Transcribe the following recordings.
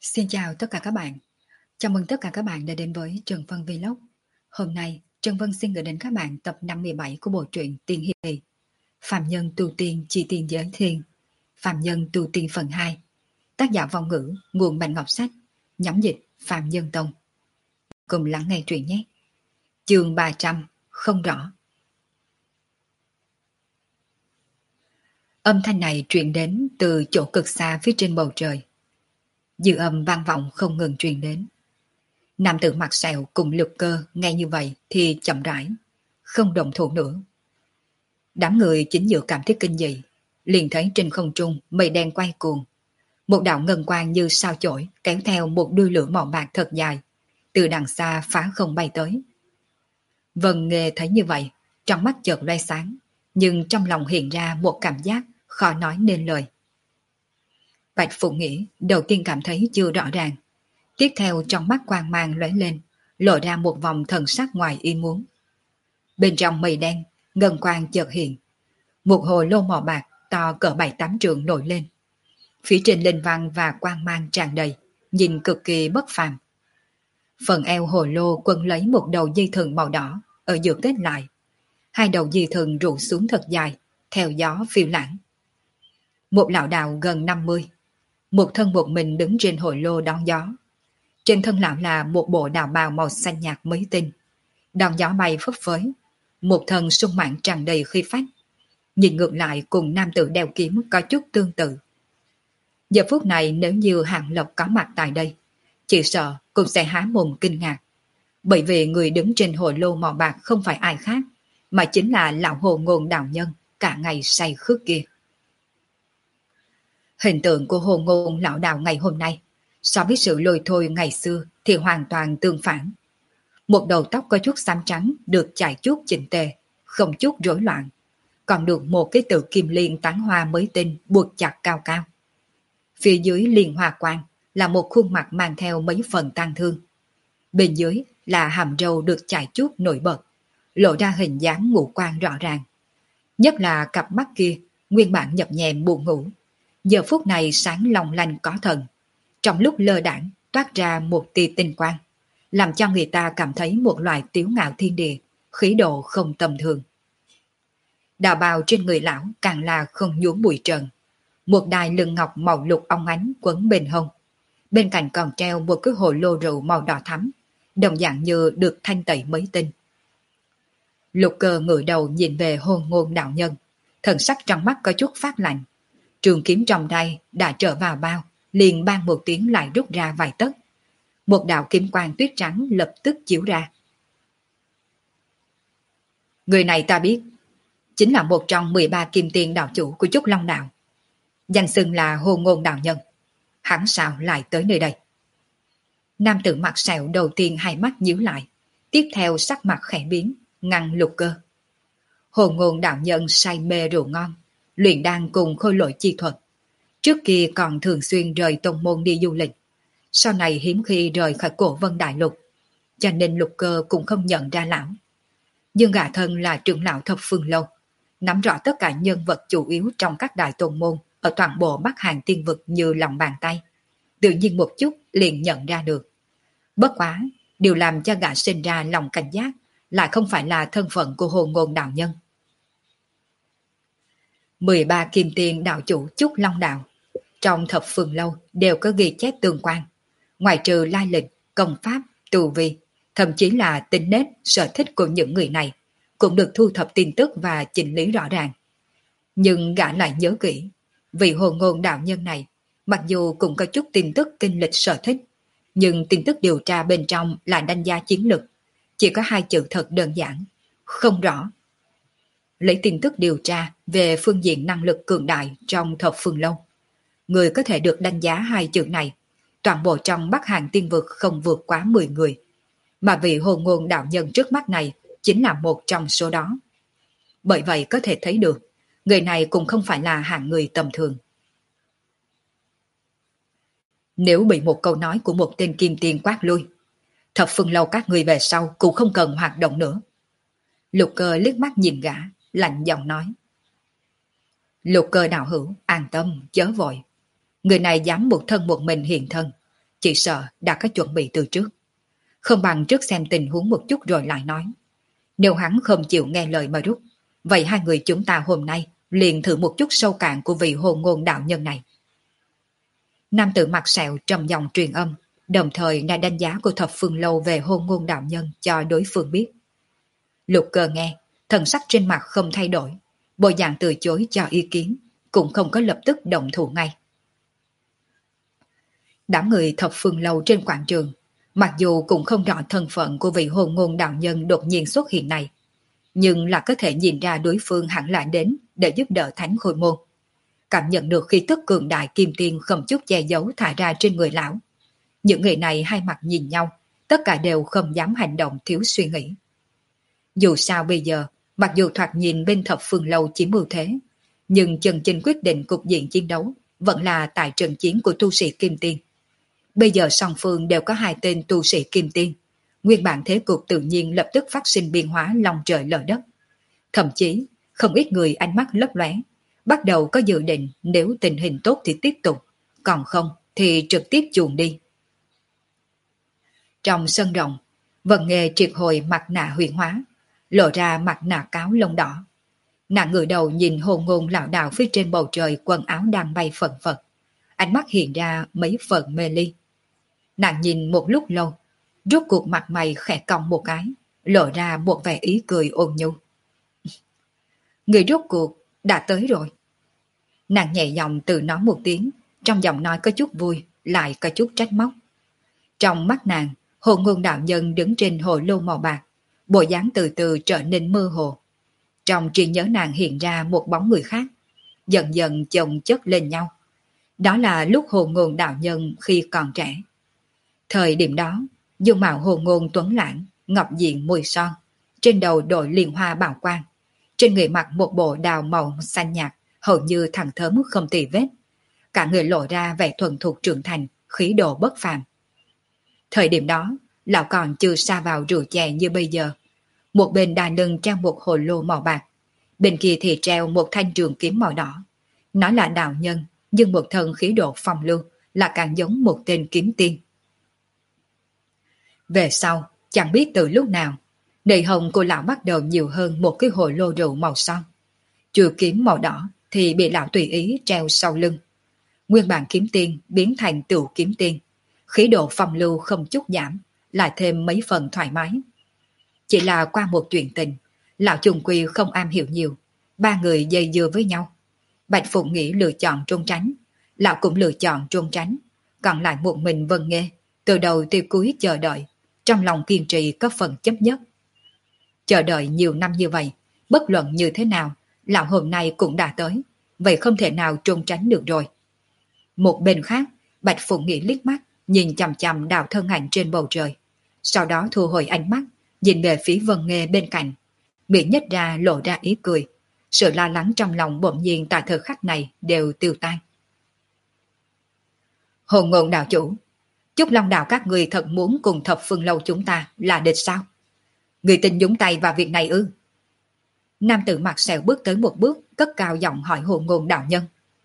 Xin chào tất cả các bạn. Chào mừng tất cả các bạn đã đến với Trần Vân Vlog. Hôm nay, Trần Vân xin gửi đến các bạn tập 57 của bộ truyện Tiên Hiệp. Phạm Nhân tu tiên chi tiên giới thiên. Phạm Nhân tu tiên phần 2. Tác giả vong ngữ, nguồn Bạch Ngọc Sách. Nhóm dịch Phạm Nhân Tông. Cùng lắng nghe truyện nhé. Chương 300, không rõ. Âm thanh này truyền đến từ chỗ cực xa phía trên bầu trời. Dư âm vang vọng không ngừng truyền đến. Nam tử mặt sẹo cùng Lục Cơ nghe như vậy thì chậm rãi, không động thủ nữa. Đám người chính giữa cảm thấy kinh dị, liền thấy trên không trung mây đen quay cuồng. Một đạo ngân quang như sao chổi kéo theo một đuôi lửa màu bạc thật dài, từ đằng xa phá không bay tới. Vân Nghê thấy như vậy, trong mắt chợt loe sáng, nhưng trong lòng hiện ra một cảm giác khó nói nên lời. Bạch Phụ Nghĩa đầu tiên cảm thấy chưa rõ ràng. Tiếp theo trong mắt quang mang lóe lên, lộ ra một vòng thần sắc ngoài ý muốn. Bên trong mây đen, ngân quang chợt hiện. Một hồ lô màu bạc to cỡ 7-8 trượng nổi lên. Phía trên linh văn và quang mang tràn đầy, nhìn cực kỳ bất phàm. Phần eo hồ lô quấn lấy một đầu dây thừng màu đỏ, ở giữa kết lại. Hai đầu dây thừng rụ xuống thật dài, theo gió phiêu lãng. Một lão đạo gần 50, một thân một mình đứng trên hồ lô đón gió. Trên thân lão là một bộ đạo bào màu xanh nhạt mấy tinh. Đón gió bay phấp phới, một thân sung mãn tràn đầy khí phách. Nhìn ngược lại cùng nam tử đeo kiếm có chút tương tự. Giờ phút này nếu như Hạng Lộc có mặt tại đây, chỉ sợ cũng sẽ há mồm kinh ngạc. Bởi vì người đứng trên hồ lô màu bạc không phải ai khác, mà chính là lão Hồ Ngôn đạo nhân cả ngày say khướt kia. Hình tượng của Hồ Ngôn lão đạo ngày hôm nay so với sự lôi thôi ngày xưa thì hoàn toàn tương phản. Một đầu tóc có chút xám trắng được chải chuốt chỉnh tề, không chút rối loạn. Còn được một cái tự kim liên tán hoa mới tinh buộc chặt cao cao. Phía dưới liên hoa quang là một khuôn mặt mang theo mấy phần tang thương. Bên dưới là hàm râu được chải chuốt nổi bật, lộ ra hình dáng ngũ quan rõ ràng. Nhất là cặp mắt kia, nguyên bản nhập nhèm buồn ngủ. Giờ phút này sáng long lanh có thần. Trong lúc lơ đãng toát ra một tia tinh quang, làm cho người ta cảm thấy một loại tiếu ngạo thiên địa, khí độ không tầm thường. Đạo bào trên người lão càng là không nhuốm bụi trần. Một đai lưng ngọc màu lục óng ánh quấn bên hông. Bên cạnh còn treo một cái hồ lô rượu màu đỏ thắm, đồng dạng như được thanh tẩy mấy tinh. Lục Cơ ngửa đầu nhìn về Hồ Ngôn đạo nhân, thần sắc trong mắt có chút phát lạnh. Trường kiếm trong tay đã trở vào bao, liền bang một tiếng lại rút ra vài tấc. Một đạo kiếm quang tuyết trắng lập tức chiếu ra. Người này ta biết, chính là một trong 13 kim tiên đạo chủ của Trúc Long đạo. Danh xưng là Hồ Ngôn đạo nhân. Hắn sao lại tới nơi đây? Nam tử mặt sẹo đầu tiên hai mắt nhíu lại, tiếp theo sắc mặt khẽ biến, ngăn Lục Cơ. Hồ Ngôn đạo nhân say mê rượu ngon, luyện đan cùng khôi lỗi chi thuật. Trước kia còn thường xuyên rời tông môn đi du lịch, sau này hiếm khi rời khỏi Cổ Vân Đại Lục, cho nên Lục Cơ cũng không nhận ra lão. Nhưng gã thân là trưởng lão Thập Phương Lâu, nắm rõ tất cả nhân vật chủ yếu trong các đại tôn môn ở toàn bộ Bắc Hàn tiên vực như lòng bàn tay. Tự nhiên một chút liền nhận ra được. Bất quá, điều làm cho gã sinh ra lòng cảnh giác lại không phải là thân phận của Hồ Ngôn đạo nhân. 13 kim tiên đạo chủ Trúc Long đạo trong Thập Phương Lâu đều có ghi chép tương quan. Ngoài trừ lai lịch, công pháp, tu vi, thậm chí là tính nết, sở thích của những người này, cũng được thu thập tin tức và chỉnh lý rõ ràng. Nhưng gã lại nhớ kỹ, vị Hồ Ngôn đạo nhân này, mặc dù cũng có chút tin tức kinh lịch sở thích, nhưng tin tức điều tra bên trong là đánh giá chiến lực, chỉ có hai chữ thật đơn giản, không rõ. Lấy tin tức điều tra về phương diện năng lực cường đại trong Thập Phương Lâu, người có thể được đánh giá hai chữ này, toàn bộ trong Bắc Hàn tiên vực không vượt quá 10 người, mà vị Hồ Ngôn đạo nhân trước mắt này chính là một trong số đó. Bởi vậy có thể thấy được, người này cũng không phải là hạng người tầm thường. Nếu bị một câu nói của một tên kim tiên quát lui, Thập Phương Lâu các người về sau cũng không cần hoạt động nữa. Lục Cơ liếc mắt nhìn gã, lạnh giọng nói. Lục Cơ đạo hữu, an tâm, chớ vội. Người này dám một thân một mình hiện thân, chỉ sợ đã có chuẩn bị từ trước. Không bằng trước xem tình huống một chút rồi lại nói. Nếu hắn không chịu nghe lời mà rút, vậy hai người chúng ta hôm nay liền thử một chút sâu cạn của vị hồn ngôn đạo nhân này. Nam tử mặt sẹo trầm giọng truyền âm, đồng thời đã đánh giá của thập phương lâu về hồn ngôn đạo nhân cho đối phương biết. Lục Cơ nghe, thần sắc trên mặt không thay đổi, bộ dạng từ chối cho ý kiến, cũng không có lập tức động thủ ngay. Đám người thập phương lâu trên quảng trường, mặc dù cũng không rõ thân phận của vị hồn ngôn đạo nhân đột nhiên xuất hiện này, nhưng là có thể nhìn ra đối phương hẳn là đến để giúp đỡ Thánh Khôi Môn. Cảm nhận được khí tức cường đại kim tiên không chút che giấu thả ra trên người lão. Những người này hai mặt nhìn nhau, tất cả đều không dám hành động thiếu suy nghĩ. Dù sao bây giờ, mặc dù thoạt nhìn bên thập phương lâu chiếm ưu thế, nhưng chân chính quyết định cục diện chiến đấu vẫn là tại trận chiến của tu sĩ kim tiên. Bây giờ song phương đều có hai tên tu sĩ kim tiên, nguyên bản thế cục tự nhiên lập tức phát sinh biến hóa long trời lở đất. Thậm chí, không ít người ánh mắt lấp lóe, bắt đầu có dự định nếu tình hình tốt thì tiếp tục, còn không thì trực tiếp chuồn đi. Trong sân rộng, Vân Nghê triệt hồi mặt nạ huyền hóa, lộ ra mặt nạ cáo lông đỏ. Nàng ngửa đầu nhìn hồn ngôn lão đạo phía trên bầu trời quần áo đang bay phật phật, ánh mắt hiện ra mấy phần mê ly. Nàng nhìn một lúc lâu, rốt cuộc mặt mày khẽ cong một cái, lộ ra một vẻ ý cười ôn nhu. Người rốt cuộc đã tới rồi. Nàng nhẹ giọng tự nói một tiếng, trong giọng nói có chút vui, lại có chút trách móc. Trong mắt nàng, hồn ngôn đạo nhân đứng trên hồ lô màu bạc, bộ dáng từ từ trở nên mơ hồ. Trong trí nhớ nàng hiện ra một bóng người khác, dần dần chồng chất lên nhau. Đó là lúc hồn ngôn đạo nhân khi còn trẻ. Thời điểm đó, dung mạo hồn ngôn tuấn lãng, ngọc diện môi son, trên đầu đội liên hoa bảo quang, trên người mặc một bộ đào màu xanh nhạt, hầu như thẳng thớm không tì vết. Cả người lộ ra vẻ thuần thục trưởng thành, khí độ bất phàm. Thời điểm đó, lão còn chưa sa vào rượu chè như bây giờ. Một bên đai lưng treo một hồ lô màu bạc, bên kia thì treo một thanh trường kiếm màu đỏ. Nó là đạo nhân, nhưng một thân khí độ phong lưu, là càng giống một tên kiếm tiên. Về sau, chẳng biết từ lúc nào, nề hồng của lão bắt đầu nhiều hơn một cái hồ lô rượu màu son. Chùa kiếm màu đỏ thì bị lão tùy ý treo sau lưng. Nguyên bản kiếm tiên biến thành tựu kiếm tiên, khí độ phong lưu không chút giảm, lại thêm mấy phần thoải mái. Chỉ là qua một chuyện tình, lão chung quy không am hiểu nhiều, ba người dây dưa với nhau. Bạch Phụng nghĩ lựa chọn trốn tránh, lão cũng lựa chọn trốn tránh, còn lại một mình Vân Nghê, từ đầu tới cuối chờ đợi, trong lòng kiên trì có phần chấp nhất. Chờ đợi nhiều năm như vậy, bất luận như thế nào, lão hôm nay cũng đã tới, vậy không thể nào trốn tránh được rồi. Một bên khác, Bạch Phụng nghĩ liếc mắt, nhìn chằm chằm đạo thân ảnh trên bầu trời, sau đó thu hồi ánh mắt, nhìn về phía Vân Nghê bên cạnh, miệng nhếch ra lộ ra ý cười. Sự lo lắng trong lòng bỗng nhiên tại thời khắc này đều tiêu tan. Hồn ngôn đạo chủ, Chúc Long đạo các người thật muốn cùng thập phương lâu chúng ta là địch sao? Người tin nhúng tay vào việc này ư? Nam tử mặt sẹo bước tới một bước, cất cao giọng hỏi hồn ngôn đạo nhân.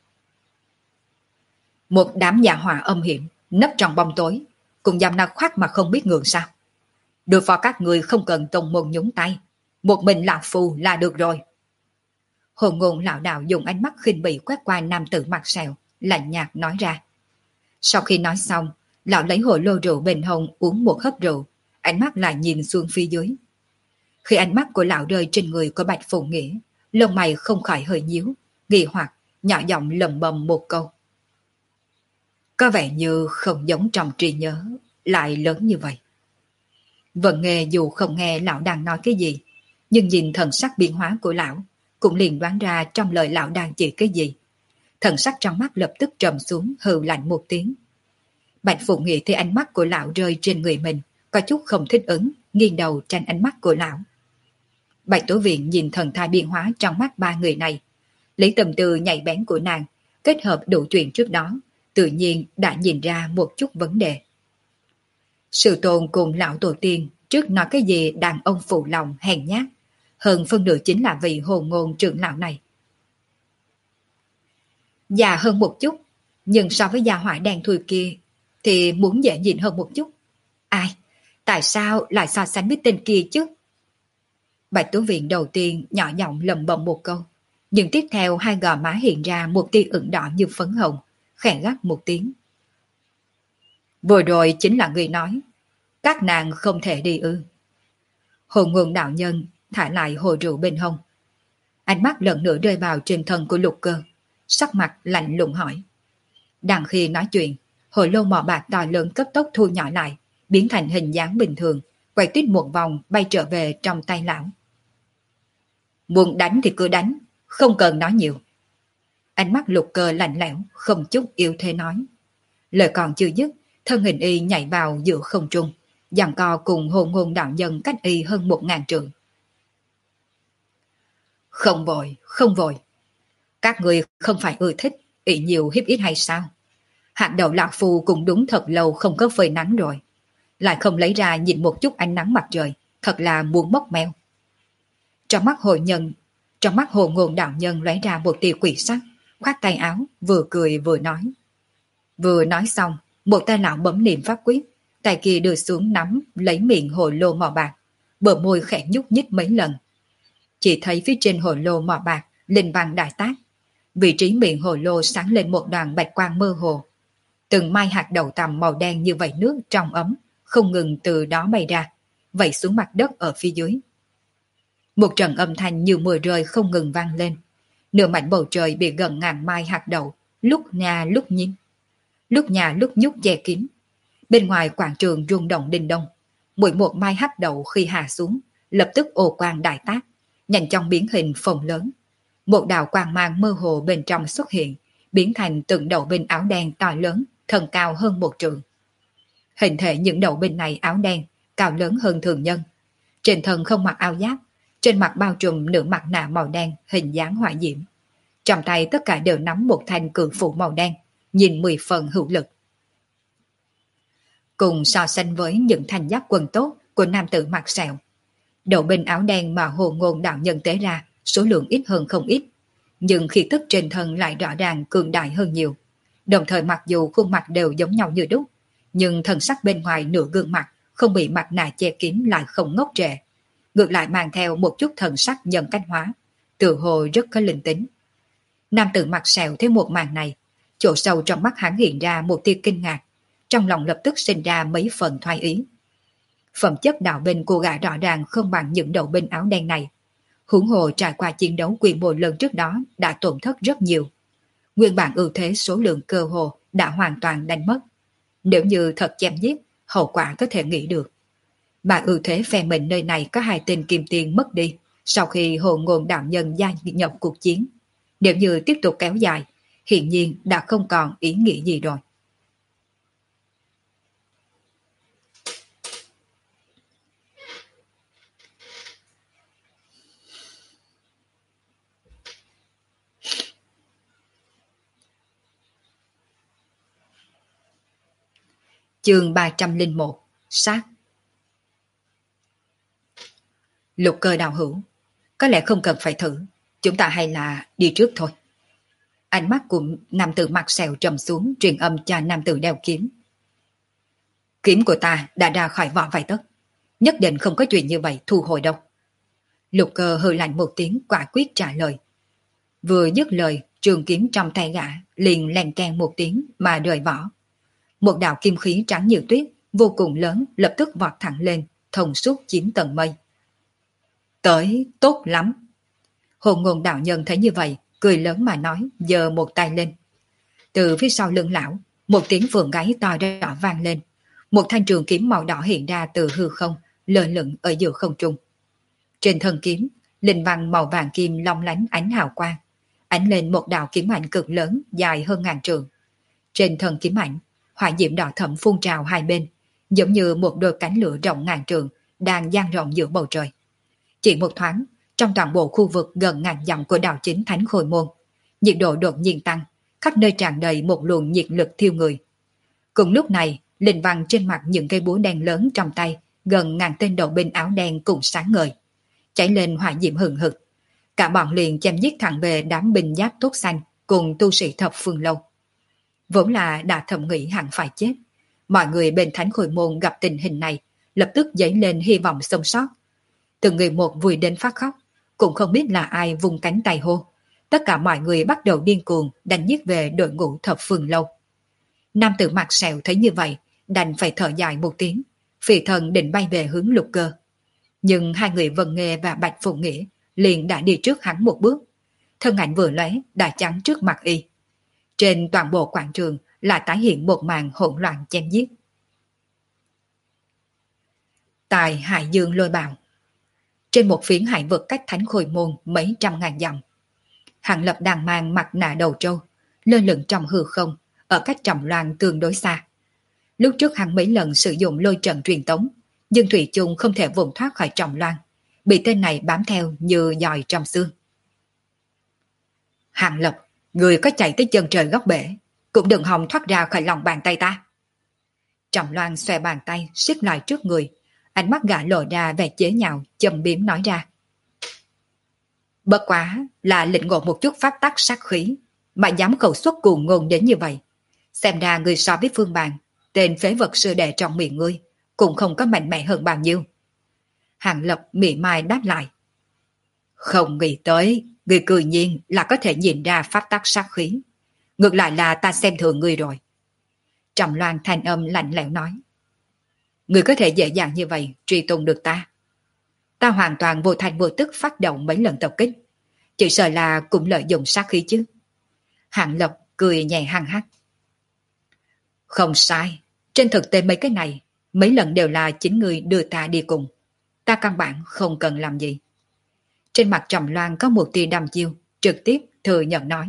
Một đám nhà họa âm hiểm, nấp trong bóng tối, cùng dám na khoác mà không biết ngượng sao? Đối phó các người không cần tông môn nhúng tay, một mình lão phù là được rồi. Hồn ngôn lão đạo dùng ánh mắt khinh bỉ quét qua nam tử mặt sẹo, lạnh nhạt nói ra. Sau khi nói xong, lão lấy hồ lô rượu bên hông uống một hớp rượu, ánh mắt lại nhìn xuống phía dưới. Khi ánh mắt của lão rơi trên người của Bạch Phụng Nghĩa, lông mày không khỏi hơi nhíu, nghi hoặc nhỏ giọng lầm bầm một câu. Có vẻ như không giống trong trí nhớ, lại lớn như vậy. Vân Nghê dù không nghe lão đang nói cái gì, nhưng nhìn thần sắc biến hóa của lão, cũng liền đoán ra trong lời lão đang chỉ cái gì. Thần sắc trong mắt lập tức trầm xuống, hừ lạnh một tiếng. Bạch Phụng Nghĩa thấy ánh mắt của lão rơi trên người mình, có chút không thích ứng, nghiêng đầu tranh ánh mắt của lão. Bạch Tố Viện nhìn thần thái biến hóa trong mắt ba người này, lấy tâm tư nhạy bén của nàng, kết hợp đủ chuyện trước đó, tự nhiên đã nhìn ra một chút vấn đề. Sự tôn cùng lão tổ tiên trước nói cái gì đàn ông phụ lòng hèn nhát, hơn phân nửa chính là vị hồn ngôn trưởng lão này. Già hơn một chút, nhưng so với gia hỏa đen thui kia, thì muốn dễ nhìn hơn một chút. Ai? Tại sao lại so sánh với tên kia chứ? Bạch Tú Viện đầu tiên nhỏ giọng lầm bầm một câu, nhưng tiếp theo hai gò má hiện ra một tia ửng đỏ như phấn hồng, khẽ gắt một tiếng. Vừa rồi chính là người nói, các nàng không thể đi ư? Hồn Nguồn đạo nhân thả lại hồ rượu bên hông. Ánh mắt lần nữa rơi vào trên thân của Lục Cơ, sắc mặt lạnh lùng hỏi. Đang khi nói chuyện, hồ lô mỏ bạc to lớn cấp tốc thu nhỏ lại, biến thành hình dáng bình thường, quay tít một vòng bay trở về trong tay lão. Muốn đánh thì cứ đánh, không cần nói nhiều. Ánh mắt Lục Cơ lạnh lẽo, không chút yêu thế nói. Lời còn chưa dứt, thân hình y nhảy vào giữa không trung, giằng co cùng Hồn Ngôn đạo nhân cách y hơn 1000 trượng. Không vội, không vội. Các người không phải ưa thích, ỷ nhiều hiếp ít hay sao? Hạt đầu lạc phu cũng đúng thật lâu không có phơi nắng rồi. Lại không lấy ra nhìn một chút ánh nắng mặt trời, thật là muốn mốc meo. Trong mắt Hồn Ngôn đạo nhân lóe ra một tia quỷ sắc, khoát tay áo, vừa cười vừa nói. Vừa nói xong, một tay lão bấm niệm pháp quyết, tay kia đưa xuống nắm lấy miệng hồ lô mỏ bạc, bờ môi khẽ nhúc nhích mấy lần. Chỉ thấy phía trên hồ lô mỏ bạc linh văn đại tác, vị trí miệng hồ lô sáng lên một đoàn bạch quang mơ hồ. Từng mai hạt đậu tằm màu đen như vẩy nước trong ấm, không ngừng từ đó bay ra, vẩy xuống mặt đất ở phía dưới. Một trận âm thanh như mưa rơi không ngừng vang lên. Nửa mảnh bầu trời bị gần ngàn mai hạt đậu, lúc nhà lúc nhím, lúc nhà lúc nhúc che kín. Bên ngoài quảng trường rung động đình đông, mỗi một mai hạt đậu khi hạ xuống, lập tức ồ quang đại tác, nhanh chóng biến hình phồng lớn. Một đạo quang mang mơ hồ bên trong xuất hiện, biến thành từng đậu binh áo đen to lớn, thân cao hơn 1 trượng. Hình thể những đậu binh này áo đen, cao lớn hơn thường nhân. Trên thân không mặc áo giáp, trên mặt bao trùm nửa mặt nạ màu đen hình dáng hỏa diễm. Trong tay tất cả đều nắm một thanh cự phủ màu đen, nhìn 10 phần hữu lực. Cùng so sánh với những thanh giáp quần tốt của nam tử mặt sẹo, đậu binh áo đen mà Hồ Ngôn đạo nhân tế ra số lượng ít hơn không ít, nhưng khí tức trên thân lại rõ ràng cường đại hơn nhiều. Đồng thời mặc dù khuôn mặt đều giống nhau như đúc, nhưng thần sắc bên ngoài nửa gương mặt không bị mặt nạ che kín lại không ngốc trệ, ngược lại mang theo một chút thần sắc nhân cách hóa, tự hồ rất có linh tính. Nam tử mặt sẹo thấy một màn này, chỗ sâu trong mắt hắn hiện ra một tia kinh ngạc, trong lòng lập tức sinh ra mấy phần thoái ý. Phẩm chất đạo binh của gã rõ ràng không bằng những đầu binh áo đen này. Huống hồ trải qua chiến đấu quy mô lần trước đó đã tổn thất rất nhiều. Nguyên bản ưu thế số lượng cơ hồ đã hoàn toàn đánh mất. Nếu như thật chém giết, hậu quả có thể nghĩ được. Mà ưu thế phe mình nơi này có 2 tên kim tiền mất đi sau khi Hồ Ngôn đạo nhân gia nhập cuộc chiến. Nếu như tiếp tục kéo dài, hiển nhiên đã không còn ý nghĩa gì rồi. Chương 301 Sát. Lục Cơ đạo hữu, có lẽ không cần phải thử, chúng ta hay là đi trước thôi. Ánh mắt của nam tử mặt sẹo trầm xuống, truyền âm cho nam tử đeo kiếm. Kiếm của ta đã ra khỏi vỏ vài tấc, nhất định không có chuyện như vậy thu hồi đâu. Lục Cơ hừ lạnh một tiếng quả quyết trả lời. Vừa dứt lời, trường kiếm trong tay gã liền lèn keng một tiếng mà rời vỏ. Một đạo kim khí trắng như tuyết, vô cùng lớn, lập tức vọt thẳng lên, thông suốt 9 tầng mây. Tới, tốt lắm. Hồn Ngôn đạo nhân thấy như vậy, cười lớn mà nói, giơ một tay lên. Từ phía sau lưng lão, một tiếng vườn gáy to rõ vang lên. Một thanh trường kiếm màu đỏ hiện ra từ hư không, lơ lửng ở giữa không trung. Trên thân kiếm, linh văn màu vàng kim long lánh ánh hào quang, ánh lên một đạo kiếm ảnh cực lớn dài hơn 1000 trượng. Trên thân kiếm ảnh, hỏa diễm đỏ thẫm phun trào hai bên, giống như một đôi cánh lửa rộng 1000 trượng đang dang rộng giữa bầu trời. Chỉ một thoáng, trong toàn bộ khu vực gần 1000 dặm của đạo chính Thánh Khôi Môn, nhiệt độ đột nhiên tăng, khắp nơi tràn đầy một luồng nhiệt lực thiêu người. Cùng lúc này, linh văn trên mặt những cây búa đen lớn trong tay, gần 1000 tên đầu binh áo đen cũng sáng ngời, cháy lên hỏa diễm hừng hực. Cả bọn liền chém giết thẳng về đám binh giáp tốt xanh cùng tu sĩ thập phương lâu. Vốn là đã thầm nghĩ hẳn phải chết, mọi người bên Thánh Khôi Môn gặp tình hình này, lập tức dấy lên hy vọng sống sót. Từng người một vui đến phát khóc, cũng không biết là ai vung cánh tay hô. Tất cả mọi người bắt đầu điên cuồng đánh giết về đội ngũ thập phương lâu. Nam tử mặt sẹo thấy như vậy, đành phải thở dài một tiếng, phi thần định bay về hướng Lục Cơ. Nhưng hai người Vân Nghê và Bạch Phụ Nghĩa liền đã đi trước hắn một bước. Thân ảnh vừa lóe đã chắn trước mặt y. Trên toàn bộ quảng trường lại tái hiện một màn hỗn loạn chém giết. Tại Hải Dương Lôi Bào, trên một phiến hải vực cách Thánh Khôi Môn mấy trăm ngàn dặm, Hàng Lập đang mang mặt nạ đầu trâu, lơ lửng trong hư không, ở cách Trầm Loan tương đối xa. Lúc trước hắn mấy lần sử dụng lôi trận truyền tống, nhưng thủy chung không thể vùng thoát khỏi Trầm Loan, bị tên này bám theo như giòi trong xương. Hàng Lập, người có chạy tới chân trời góc bể, cũng đừng hòng thoát ra khỏi lòng bàn tay ta. Trầm Loan xòe bàn tay siết lại trước người, ánh mắt gã lộ ra vẻ chế nhạo, châm biếm nói ra. Bất quá là lĩnh ngộ một chút pháp tắc sát khí, mà dám khẩu xuất cuồng ngôn đến như vậy. Xem ra người so với Phương Bàn, tên phế vật sư đệ trong miệng ngươi, cũng không có mạnh mẽ hơn bao nhiêu. Hàng Lập mỉa mai đáp lại. Không nghĩ tới, người cười nhiên là có thể nhìn ra pháp tắc sát khí. Ngược lại là ta xem thường ngươi rồi. Trầm Loan thanh âm lạnh lẽo nói. Ngươi có thể dễ dàng như vậy truy tung được ta. Ta hoàn toàn vô thành vô tức phát động mấy lần tập kích. Chỉ sợ là cũng lợi dụng sát khí chứ. Hạng Lập cười nhẹ hăng hắc. Không sai. Trên thực tế mấy cái này, mấy lần đều là chính ngươi đưa ta đi cùng. Ta căn bản không cần làm gì. Trên mặt Trầm Loan có một tia đăm chiêu, trực tiếp thừa nhận nói.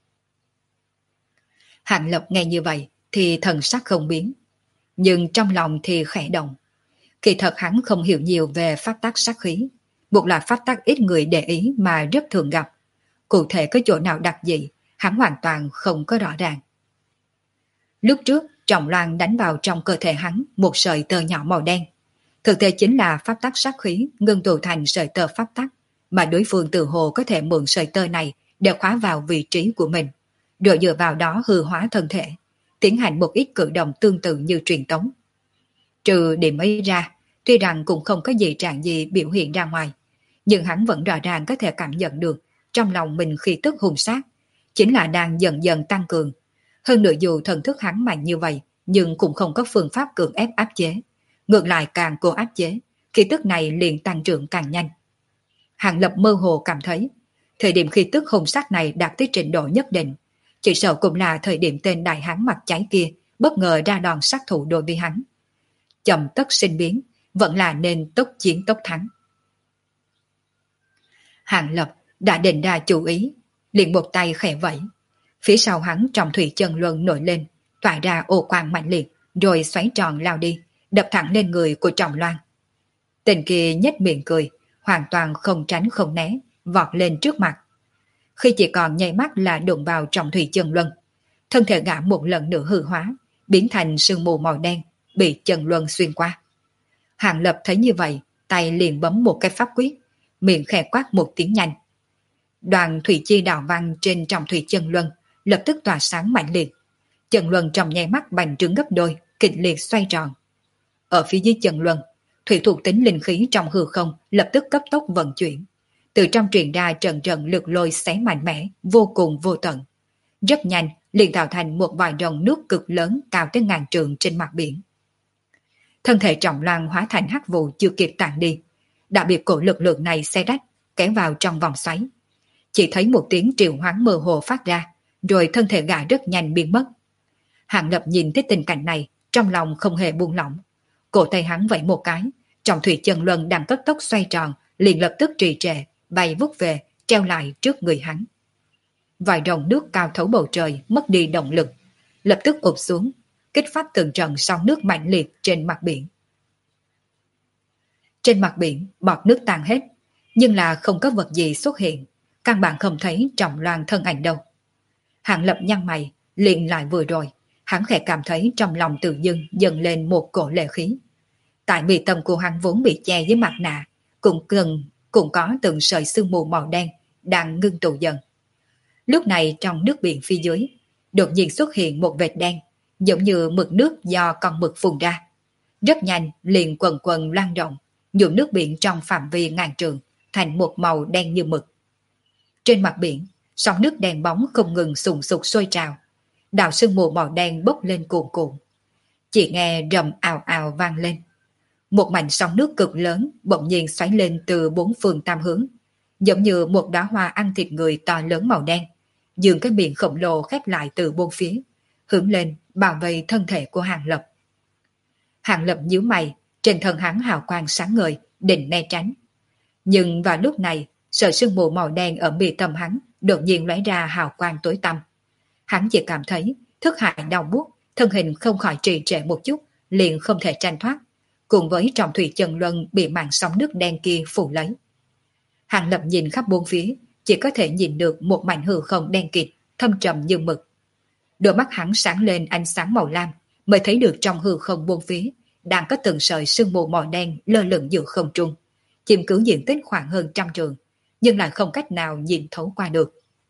Hạng Lập nghe như vậy thì thần sắc không biến. Nhưng trong lòng thì khẽ động. Kỳ thật hắn không hiểu nhiều về pháp tắc sát khí, một là pháp tắc ít người để ý mà rất thường gặp. Cụ thể có chỗ nào đặc dị, hắn hoàn toàn không có rõ ràng. Lúc trước, Trọng Loan đánh vào trong cơ thể hắn một sợi tơ nhỏ màu đen. Thực tế chính là pháp tắc sát khí ngưng tụ thành sợi tơ pháp tắc, mà đối phương tự hồ có thể mượn sợi tơ này để khóa vào vị trí của mình, rồi dựa vào đó hư hóa thân thể, tiến hành một ít cử động tương tự như truyền tống. Trừ điểm ấy ra, tuy rằng cũng không có gì trạng gì biểu hiện ra ngoài, nhưng hắn vẫn rõ ràng có thể cảm nhận được trong lòng mình khí tức hung sát, chính là đang dần dần tăng cường. Hơn nữa dù thần thức hắn mạnh như vậy, nhưng cũng không có phương pháp cưỡng ép áp chế. Ngược lại càng cố áp chế, khí tức này liền tăng trưởng càng nhanh. Hàng Lập mơ hồ cảm thấy, thời điểm khí tức hung sát này đạt tới trình độ nhất định, chỉ sợ cũng là thời điểm tên đại hán mặt cháy kia bất ngờ ra đòn sát thủ đối với hắn. Chậm tất sinh biến, vẫn là nên tốc chiến tốc thắng. Hàng Lập đã định ra chủ ý, liền một tay khẽ vẫy. Phía sau hắn trọng thủy chân luân nổi lên, tỏa ra ô quang mạnh liệt, rồi xoáy tròn lao đi, đập thẳng lên người của Trọng Loan. Tên kia nhếch miệng cười, hoàn toàn không tránh không né, vọt lên trước mặt. Khi chỉ còn nháy mắt là đụng vào trọng thủy chân luân, thân thể gã một lần nữa hư hóa, biến thành sương mù màu đen, bị chân luân xuyên qua. Hàng Lập thấy như vậy, tay liền bấm một cái pháp quyết, miệng khẽ quát một tiếng nhanh. Đoàn thủy chi đạo văn trên trọng thủy chân luân lập tức tỏa sáng mạnh liệt. Chân luân trong nháy mắt bành trướng gấp đôi, kịch liệt xoay tròn. Ở phía dưới chân luân, thủy thuộc tính linh khí trong hư không lập tức cấp tốc vận chuyển. Từ trong truyền ra trận trận lực lôi xé mạnh mẽ, vô cùng vô tận. Rất nhanh, liền tạo thành một vòi rồng nước cực lớn cao tới ngàn trượng trên mặt biển. Thân thể Trọng Loan hóa thành hắc vụ chưa kịp tản đi, đã bị cổ lực lượng này xé rách, kéo vào trong vòng xoáy. Chỉ thấy một tiếng triệu hoán mơ hồ phát ra, rồi thân thể gã rất nhanh biến mất. Hàng Lập nhìn thấy tình cảnh này, trong lòng không hề buông lỏng. Cổ tay hắn vẫy một cái, trọng thủy chân luân đang cấp tốc xoay tròn, liền lập tức trì trệ, bay vút về, treo lại trước người hắn. Vài rồng nước cao thấu bầu trời mất đi động lực, lập tức ụp xuống, kích phát từng trận sóng nước mạnh liệt trên mặt biển. Trên mặt biển, bọt nước tan hết, nhưng là không có vật gì xuất hiện, căn bản không thấy Trọng Loan thân ảnh đâu. Hạng Lập nhăn mày, liền lại vừa rồi, hắn khẽ cảm thấy trong lòng tự dưng dâng lên một cổ lệ khí. Tại mi tâm của hắn vốn bị che với mặt nạ, cũng có từng sợi sương mù màu đen đang ngưng tụ dần. Lúc này trong nước biển phía dưới, đột nhiên xuất hiện một vệt đen, giống như mực nước do con mực phun ra. Rất nhanh liền quần quần lan rộng, nhuộm nước biển trong phạm vi ngàn trượng thành một màu đen như mực. Trên mặt biển, sóng nước đen bóng không ngừng sùng sục sôi trào, đạo sương mù màu đen bốc lên cuồn cuộn. Chỉ nghe rầm ào ào vang lên. Một mảnh sóng nước cực lớn bỗng nhiên xoáy lên từ bốn phương tám hướng, giống như một đóa hoa ăn thịt người to lớn màu đen, dường cái miệng khổng lồ khép lại từ bốn phía, hướng lên bao vây thân thể của Hàng Lập. Hàng Lập nhíu mày, trên thân hắn hào quang sáng ngời, định né tránh. Nhưng vào lúc này, sợi sương mù màu đen ở mi tâm hắn đột nhiên lóe ra hào quang tối tăm. Hắn chỉ cảm thấy thức hải đau buốt, thân hình không khỏi trì trệ một chút, liền không thể tranh thoát, cùng với trọng thủy chân luân bị màn sóng nước đen kia phủ lấy. Hàng Lập nhìn khắp bốn phía, chỉ có thể nhìn được một mảnh hư không đen kịt, thâm trầm như mực. Đôi mắt hắn sáng lên ánh sáng màu lam, mới thấy được trong hư không bốn phía đang có từng sợi sương mù màu đen lơ lửng giữa không trung, chiếm cứ diện tích khoảng hơn 100 trượng, nhưng lại không cách nào nhìn thấu qua được.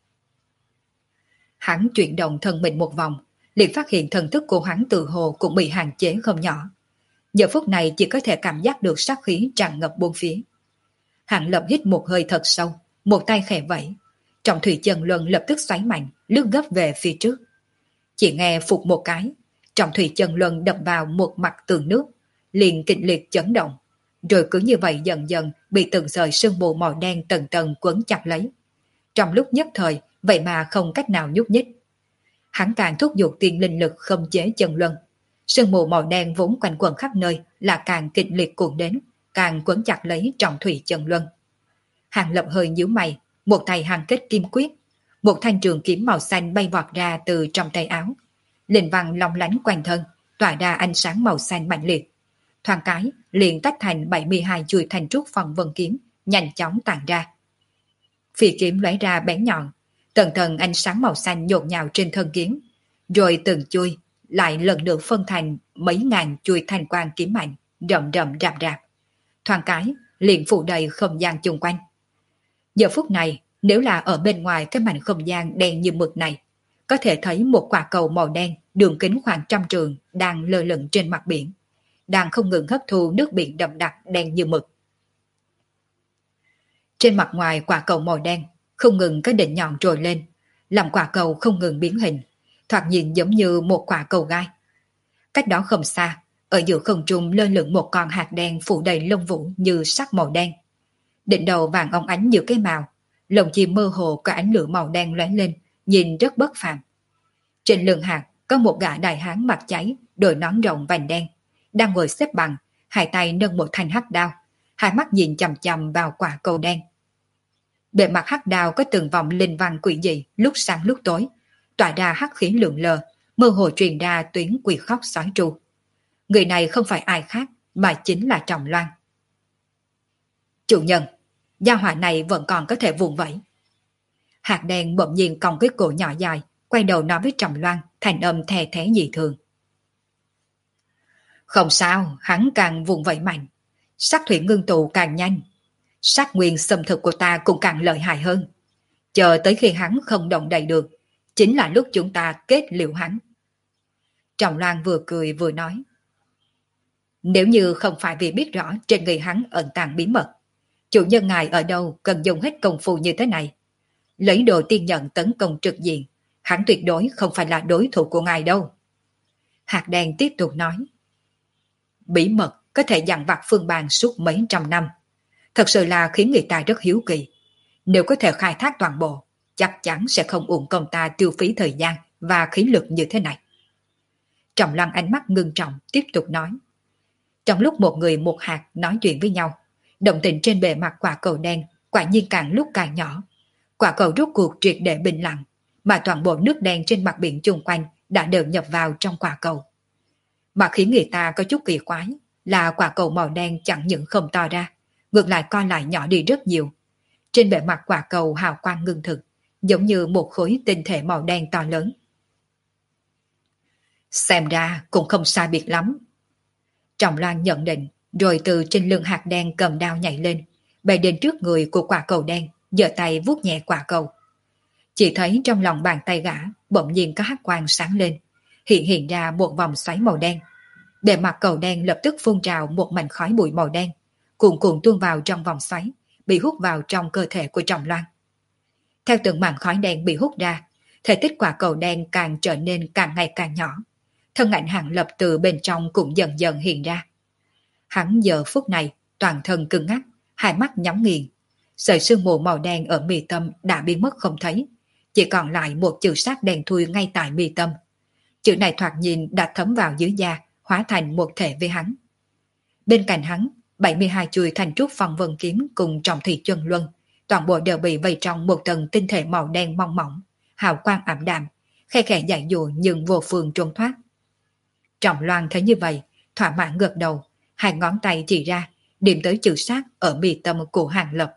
Hắn chuyển động thân mình một vòng, liền phát hiện thần thức của hắn tự hồ cũng bị hạn chế không nhỏ. Giờ phút này chỉ có thể cảm giác được sát khí tràn ngập bốn phía. Hàng Lập hít một hơi thật sâu, một tay khẽ vẫy, trọng thủy chân luân lập tức xoáy mạnh, lướt gấp về phía trước. Chỉ nghe phục một cái, trọng thủy chân luân đập vào một mặt tường nước, liền kịch liệt chấn động, rồi cứ như vậy dần dần bị từng sợi sương mù màu đen tầng tầng quấn chặt lấy. Trong lúc nhất thời, vậy mà không cách nào nhúc nhích. Hắn càng thúc giục tiên linh lực không chế chân luân. Sương mù màu đen vốn quanh quẩn khắp nơi là càng kịch liệt cuộn đến, càng quấn chặt lấy trọng thủy chân luân. Hàng Lập hơi nhíu mày, một tay hàng kết kim quyết, một thanh trường kiếm màu xanh bay vọt ra từ trong tay áo. Linh văn long lánh quanh thân, tỏa ra ánh sáng màu xanh mạnh liệt. Thoáng cái, liền tách thành 72 chuôi thanh trúc phong vân kiếm, nhanh chóng tàn ra. Phi kiếm lóe ra bén nhọn, tầng tầng ánh sáng màu xanh nhộn nhào trên thân kiếm, rồi từng chuôi lại lần nữa phân thành mấy ngàn chuôi thanh quang kiếm mạnh, rậm rậm rạp rạp. Thoáng cái, liền phủ đầy không gian chung quanh. Giờ phút này, nếu là ở bên ngoài cái mảnh không gian đen như mực này, có thể thấy một quả cầu màu đen đường kính khoảng 100 trượng đang lơ lửng trên mặt biển, đang không ngừng hấp thu nước biển đậm đặc đen như mực. Trên mặt ngoài quả cầu màu đen không ngừng có đỉnh nhọn trồi lên, làm quả cầu không ngừng biến hình, thoạt nhìn giống như một quả cầu gai. Cách đó không xa, ở giữa không trung lơ lửng một con hạt đen phủ đầy lông vũ như sắc màu đen. Đỉnh đầu vàng óng ánh như cái màu, lồng chim mơ hồ có ánh lửa màu đen lóe lên, nhìn rất bất phàm. Trên lưng hạt có một gã đại hán mặt cháy, đội nón rộng vành đen, đang ngồi xếp bằng, hai tay nâng một thanh hắc đao, hai mắt nhìn chằm chằm vào quả cầu đen. Bề mặt hắc đao có từng vòng linh văn quỷ dị, lúc sáng lúc tối, tỏa ra hắc khí lượn lờ, mơ hồ truyền ra tiếng quỷ khóc sói tru. Người này không phải ai khác, mà chính là Trọng Loan. Chủ nhân, gia hỏa này vẫn còn có thể vùng vẫy. Hạt đen bỗng nhiên cong cái cổ nhỏ dài, quay đầu nói với Trọng Loan, thành âm thè thé dị thường. Không sao, hắn càng vùng vẫy mạnh, sắc thủy ngưng tụ càng nhanh, sát nguyên xâm thực của ta cũng càng lợi hại hơn. Chờ tới khi hắn không động đậy được, chính là lúc chúng ta kết liễu hắn. Trọng Loan vừa cười vừa nói. Nếu như không phải vì biết rõ trên người hắn ẩn tàng bí mật, chủ nhân ngài ở đâu cần dùng hết công phu như thế này. Lấy đồ tiên nhận tấn công trực diện, hắn tuyệt đối không phải là đối thủ của ngài đâu. Hạt đen tiếp tục nói. Bí mật có thể dằn vặt phương bàn suốt mấy trăm năm, thật sự là khiến người ta rất hiếu kỳ. Nếu có thể khai thác toàn bộ, chắc chắn sẽ không uổng công ta tiêu phí thời gian và khí lực như thế này. Trọng Loan ánh mắt ngưng trọng tiếp tục nói. Trong lúc một người một hạt nói chuyện với nhau, động tĩnh trên bề mặt quả cầu đen quả nhiên càng lúc càng nhỏ. Quả cầu rốt cuộc triệt để bình lặng, mà toàn bộ nước đen trên mặt biển chung quanh đã đều nhập vào trong quả cầu. Mà khiến người ta có chút kỳ quái là quả cầu màu đen chẳng những không to ra, ngược lại coi lại nhỏ đi rất nhiều. Trên bề mặt quả cầu hào quang ngưng thực, giống như một khối tinh thể màu đen to lớn. Xem ra cũng không sai biệt lắm. Trọng Loan nhận định, rồi từ trên lưng hạt đen cầm đao nhảy lên, bay đến trước người của quả cầu đen, giơ tay vuốt nhẹ quả cầu. Chỉ thấy trong lòng bàn tay gã bỗng nhiên có hắc quang sáng lên, hiện ra một vòng xoáy màu đen. Bề mặt cầu đen lập tức phun trào một mảnh khói bụi màu đen, cuồn cuộn tuôn vào trong vòng xoáy, bị hút vào trong cơ thể của Trọng Loan. Theo từng màn khói đen bị hút ra, thể tích quả cầu đen càng trở nên càng ngày càng nhỏ. Thân ảnh Hàng Lập từ bên trong cũng dần dần hiện ra. Hắn giờ phút này toàn thân cứng ngắc, hai mắt nhắm nghiền. Sợi sương mù màu đen ở mi tâm đã biến mất không thấy, chỉ còn lại một chữ sát đen thui ngay tại mi tâm. Chữ này thoạt nhìn đã thấm vào dưới da, hóa thành một thể với hắn. Bên cạnh hắn, 72 chuôi thành trúc phong vân kiếm cùng trọng thủy chân luân, toàn bộ đều bị vây trong một tầng tinh thể màu đen mong mỏng, hào quang ảm đạm, khe khẽ dại dụa nhưng vô phương trốn thoát. Trọng Loan thấy như vậy, thỏa mãn gật đầu, hai ngón tay chỉ ra, điểm tới chữ sát ở mi tâm của Hàng Lập.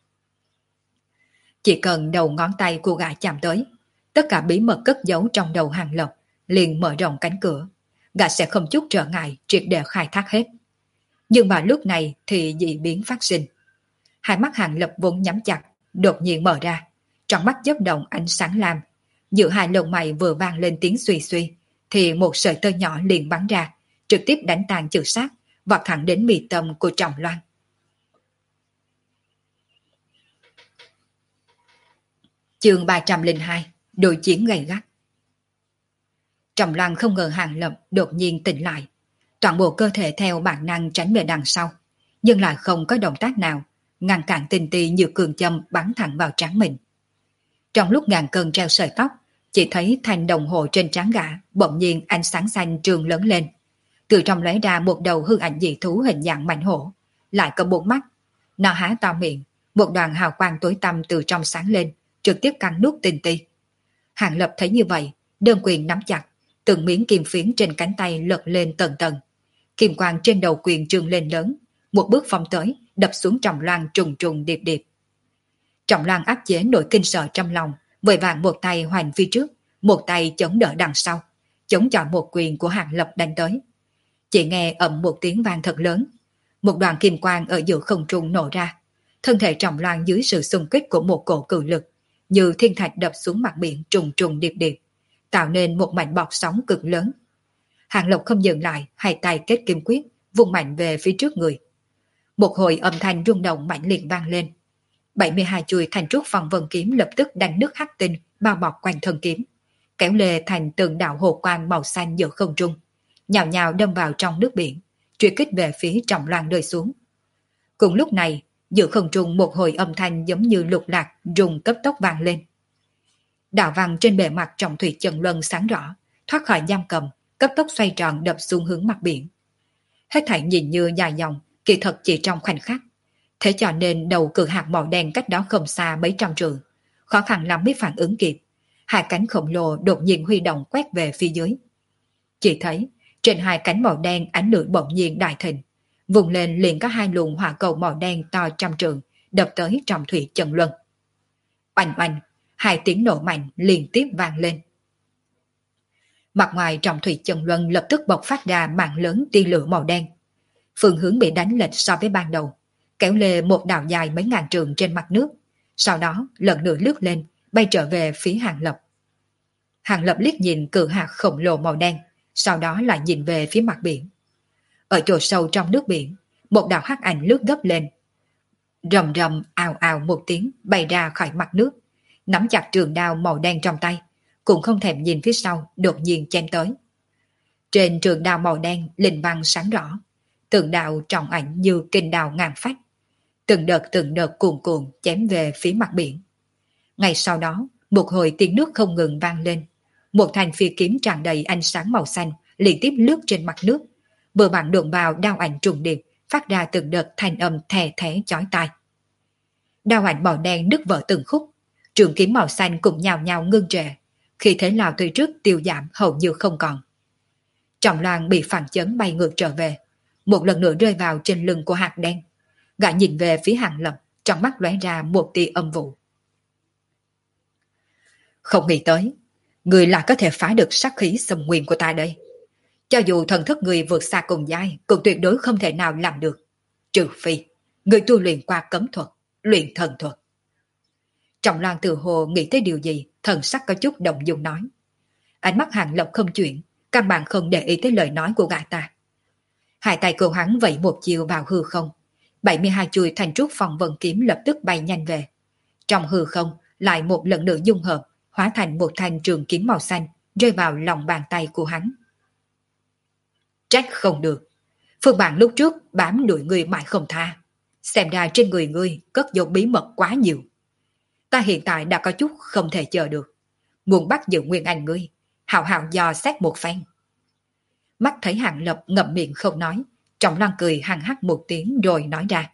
Chỉ cần đầu ngón tay của gã chạm tới, tất cả bí mật cất giấu trong đầu Hàng Lập liền mở rộng cánh cửa, gã sẽ không chút trở ngại triệt để khai thác hết. Nhưng mà lúc này thì dị biến phát sinh. Hai mắt Hàng Lập vốn nhắm chặt, đột nhiên mở ra, trong mắt chớp động ánh sáng lam. Giữa hai lông mày vừa vang lên tiếng suy suy, thì một sợi tơ nhỏ liền bắn ra, trực tiếp đánh tan chữ sát, vọt thẳng đến mi tâm của Trọng Loan. Chương 302, đối chiến gay gắt. Trọng Loan không ngờ Hàng Lập đột nhiên tỉnh lại, toàn bộ cơ thể theo bản năng tránh về đằng sau, nhưng lại không có động tác nào ngăn cản tinh ti như cường châm bắn thẳng vào trán mình. Trong lúc ngàn cân treo sợi tóc, chỉ thấy thanh đồng hồ trên trán gã bỗng nhiên ánh sáng xanh trường lớn lên, từ trong lóe ra một đầu hư ảnh dị thú hình dạng mãnh hổ, lại có bốn mắt. Nó há to miệng, một đoàn hào quang tối tăm từ trong sáng lên, trực tiếp cắn nuốt tinh ti. Hàng Lập thấy như vậy, đơn quyền nắm chặt, từng miếng kim phiến trên cánh tay lật lên tầng tầng. Kim quang trên đầu quyền trương lên lớn, một bước phong tới, đập xuống Trọng Loan trùng trùng điệp điệp. Trọng Loan áp chế nỗi kinh sợ trong lòng, vội vàng một tay hoành phía trước, một tay chống đỡ đằng sau, chống chọi một quyền của Hàng Lập đánh tới. Chỉ nghe ầm một tiếng vang thật lớn, một đoàn kim quang ở giữa không trung nổ ra, thân thể Trọng Loan dưới sự xung kích của một cổ cự lực, như thiên thạch đập xuống mặt biển trùng trùng điệp điệp, tạo nên một mảnh bọt sóng cực lớn. Hàng Lập không dừng lại, hai tay kết kim quyết, vung mạnh về phía trước người. Một hồi âm thanh rung động mạnh liệt vang lên. 72 chuôi thành trúc phong vân kiếm lập tức đánh nước hắc tinh bao bọc quanh thân kiếm, kéo lê thành từng đạo hồ quang màu xanh giữa không trung, nhào nhào đâm vào trong nước biển, truy kích về phía Trọng Loan rơi xuống. Cùng lúc này, giữa không trung một hồi âm thanh giống như lục lạc rung cấp tốc vang lên. Đạo văn trên bề mặt trọng thủy chân luân sáng rõ, thoát khỏi giam cầm, cấp tốc xoay tròn đập xuống hướng mặt biển. Hết thảy nhìn như dài dòng, kỳ thật chỉ trong khoảnh khắc. Thế cho nên đầu cự hạt màu đen cách đó không xa mấy trăm trượng, khó khăn lắm mới phản ứng kịp. Hai cánh khổng lồ đột nhiên huy động quét về phía dưới. Chỉ thấy trên hai cánh màu đen ánh lửa bỗng nhiên đại thịnh, vùng lên liền có hai luồng hỏa cầu màu đen to trăm trượng đập tới trọng thủy chân luân. Oanh oanh, hai tiếng nổ mạnh liên tiếp vang lên. Mặt ngoài trọng thủy chân luân lập tức bộc phát ra mảng lớn tia lửa màu đen. Phương hướng bị đánh lệch so với ban đầu, kéo lê một đạo dài mấy ngàn trượng trên mặt nước, sau đó lần nữa lướt lên, bay trở về phía Hàng Lập. Hàng Lập liếc nhìn cự hạt khổng lồ màu đen, sau đó lại nhìn về phía mặt biển. Ở chỗ sâu trong nước biển, một đạo hắc ảnh lướt gấp lên. Rầm rầm ào ào một tiếng bay ra khỏi mặt nước, nắm chặt trường đao màu đen trong tay, cũng không thèm nhìn phía sau đột nhiên chém tới. Trên trường đao màu đen linh văn sáng rõ, từng đạo trọng ảnh như kinh đao ngàn phách, từng đợt cuồn cuộn chém về phía mặt biển. Ngay sau đó, một hồi tiếng nước không ngừng vang lên, một thanh phi kiếm tràn đầy ánh sáng màu xanh liên tiếp lướt trên mặt nước, vừa vặn đụng vào đao ảnh trùng điệp, phát ra từng đợt thanh âm thè thé chói tai. Đao ảnh màu đen đứt vỡ từng khúc, trường kiếm màu xanh cũng nhào nhào ngưng trệ, khi thế lao tới trước tiêu giảm hầu như không còn. Trọng Loan bị phản chấn bay ngược trở về, một lần nữa rơi vào trên lưng của hạt đen. Gã nhìn về phía Hàng Lập, trong mắt lóe ra một tia âm vụ. Không nghĩ tới, người là có thể phá được sát khí xâm nguyên của ta đây. Cho dù thần thức người vượt xa cùng giai, cũng tuyệt đối không thể nào làm được. Trừ phi, người tu luyện qua cấm thuật, luyện thần thuật. Trọng Loan tự hồ nghĩ tới điều gì, thần sắc có chút động dung nói. Ánh mắt Hàng Lập không chuyển, căn bản không để ý tới lời nói của gã ta. Hai tay của hắn vẫy một chiều vào hư không, 72 chuôi thành trúc phong vân kiếm lập tức bay nhanh về. Trong hư không lại một lần nữa dung hợp, hóa thành một thanh trường kiếm màu xanh, rơi vào lòng bàn tay của hắn. Trách không được, Phương Bản lúc trước bám đuổi người mãi không tha, xem ra trên người ngươi cất giấu bí mật quá nhiều. Ta hiện tại đã có chút không thể chờ được, muốn bắt giữ Nguyên Anh ngươi, hào hào dò xét một phen. Mắt thấy Hàng Lập ngậm miệng không nói, Trọng Loan cười hằng hắc một tiếng rồi nói ra.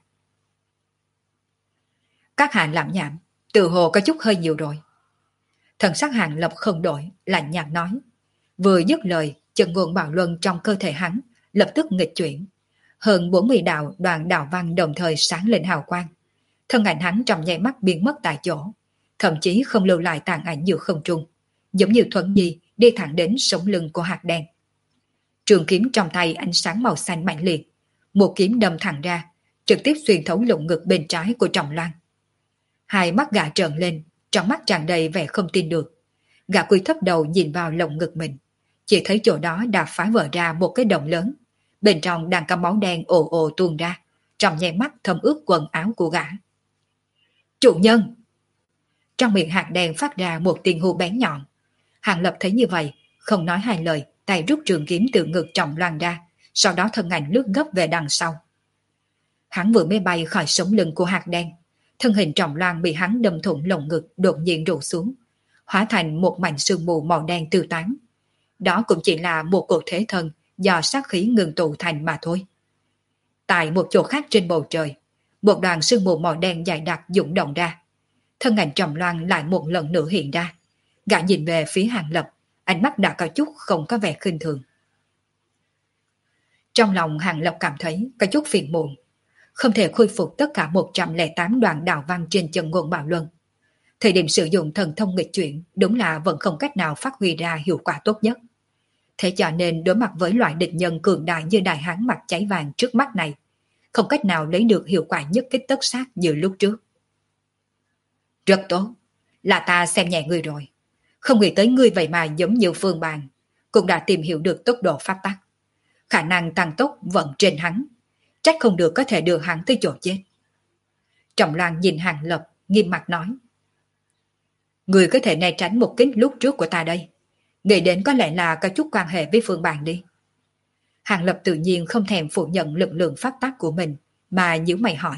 Các hạ làm nhảm, tự hồ có chút hơi nhiều rồi. Thần sắc Hàng Lập không đổi, lạnh nhạt nói. Vừa dứt lời, chân nguồn bạo luân trong cơ thể hắn lập tức nghịch chuyển. Hơn 40 đạo đoàn đạo văn đồng thời sáng lên hào quang. Thân ảnh hắn trong nháy mắt biến mất tại chỗ, thậm chí không lưu lại tàn ảnh giữa không trung, giống như thuận nhi đi thẳng đến sống lưng của hạt đen. Trường kiếm trong tay ánh sáng màu xanh mạnh liệt, một kiếm đâm thẳng ra, trực tiếp xuyên thấu lồng ngực bên trái của Trọng Loan. Hai mắt gã trợn lên, trong mắt tràn đầy vẻ không tin được. Gã cúi thấp đầu nhìn vào lồng ngực mình, chỉ thấy chỗ đó đã phá vỡ ra một cái động lớn, bên trong đang có máu đen ồ ồ tuôn ra, trong nháy mắt thấm ướt quần áo của gã. Chủ nhân! Trong miệng hạt đen phát ra một tiếng hú bén nhọn. Hàng Lập thấy như vậy, không nói hai lời, tay rút trường kiếm từ ngực Trọng Loan ra, sau đó thân ảnh lướt gấp về đằng sau. Hắn vừa mới bay khỏi sống lưng của hạt đen, thân hình Trọng Loan bị hắn đâm thủng lồng ngực đột nhiên rủ xuống, hóa thành một mảnh sương mù màu đen tiêu tán. Đó cũng chỉ là một cột thế thân do sát khí ngừng tụ thành mà thôi. Tại một chỗ khác trên bầu trời, một đoàn sương mù màu đen dày đặc dũng động ra. Thân ảnh Trọng Loan lại một lần nữa hiện ra. Gã nhìn về phía Hàng Lập, ánh mắt đã có chút không có vẻ khinh thường. Trong lòng Hàng Lập cảm thấy có chút phiền muộn, không thể khôi phục tất cả 108 đoàn đạo văn trên chân ngôn bạo luân. Thời điểm sử dụng thần thông nghịch chuyển đúng là vẫn không cách nào phát huy ra hiệu quả tốt nhất. Thế cho nên đối mặt với loại địch nhân cường đại như đại hán mặt cháy vàng trước mắt này, không cách nào lấy được hiệu quả nhất kích tất sát như lúc trước. Rất tốt, là ta xem nhẹ ngươi rồi. Không nghĩ tới ngươi vậy mà giống như Phương Bàn, cũng đã tìm hiểu được tốc độ phát tắc. Khả năng tăng tốc vẫn trên hắn, trách không được có thể đưa hắn tới chỗ chết. Trọng Loan nhìn Hàng Lập, nghiêm mặt nói. Ngươi có thể né tránh một kích lúc trước của ta đây. Nghĩ đến có lẽ là có chút quan hệ với Phương Bàn đi. Hàng Lập tự nhiên không thèm phủ nhận lực lượng phát tác của mình, mà nhíu mày hỏi.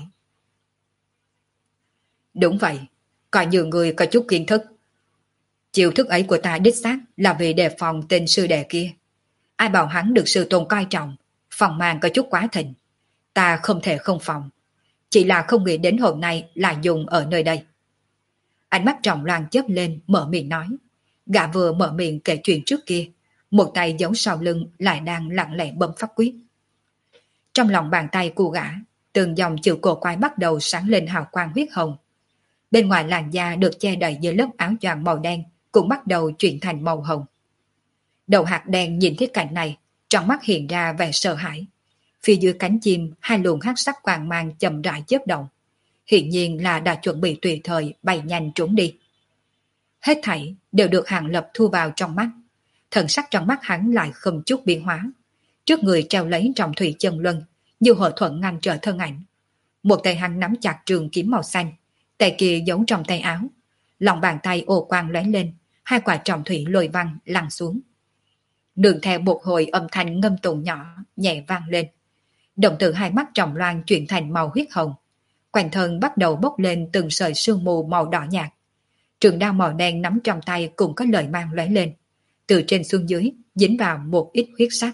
Đúng vậy, coi như người có chút kiến thức. Chiêu thức ấy của ta đích xác là vì đề phòng tên sư đệ kia. Ai bảo hắn được sư tôn coi trọng, phòng màng có chút quá thịnh. Ta không thể không phòng. Chỉ là không nghĩ đến hôm nay là dùng ở nơi đây. Ánh mắt Trọng Loan chớp lên mở miệng nói. Gã vừa mở miệng kể chuyện trước kia, một tay giấu sau lưng lại đang lặng lẽ bấm pháp quyết. Trong lòng bàn tay của gã, từng dòng chữ cổ quái bắt đầu sáng lên hào quang huyết hồng. Bên ngoài làn da được che đậy dưới lớp áo choàng màu đen cũng bắt đầu chuyển thành màu hồng. Đầu hạt đen nhìn thấy cảnh này, trong mắt hiện ra vẻ sợ hãi. Phía dưới cánh chim, hai luồng hắc sắc quang mang chậm rãi chớp động. Hiển nhiên là đã chuẩn bị tùy thời bay nhanh trốn đi. Hết thảy đều được Hàng Lập thu vào trong mắt. Thần sắc trong mắt hắn lại không chút biến hóa. Trước người treo lấy trọng thủy chân luân, như hộ thuận ngăn trở thân ảnh. Một tay hắn nắm chặt trường kiếm màu xanh, tay kia giấu trong tay áo. Lòng bàn tay ô quang lóe lên, hai quả trọng thủy lồi văng lăn xuống. Đường theo một hồi âm thanh ngâm tụng nhỏ nhẹ vang lên. Động từ hai mắt Trọng Loan chuyển thành màu huyết hồng. Quanh thân bắt đầu bốc lên từng sợi sương mù màu đỏ nhạt. Trường đao màu đen nắm trong tay cũng có lời mang lóe lên. Từ trên xuống dưới dính vào một ít huyết sắc.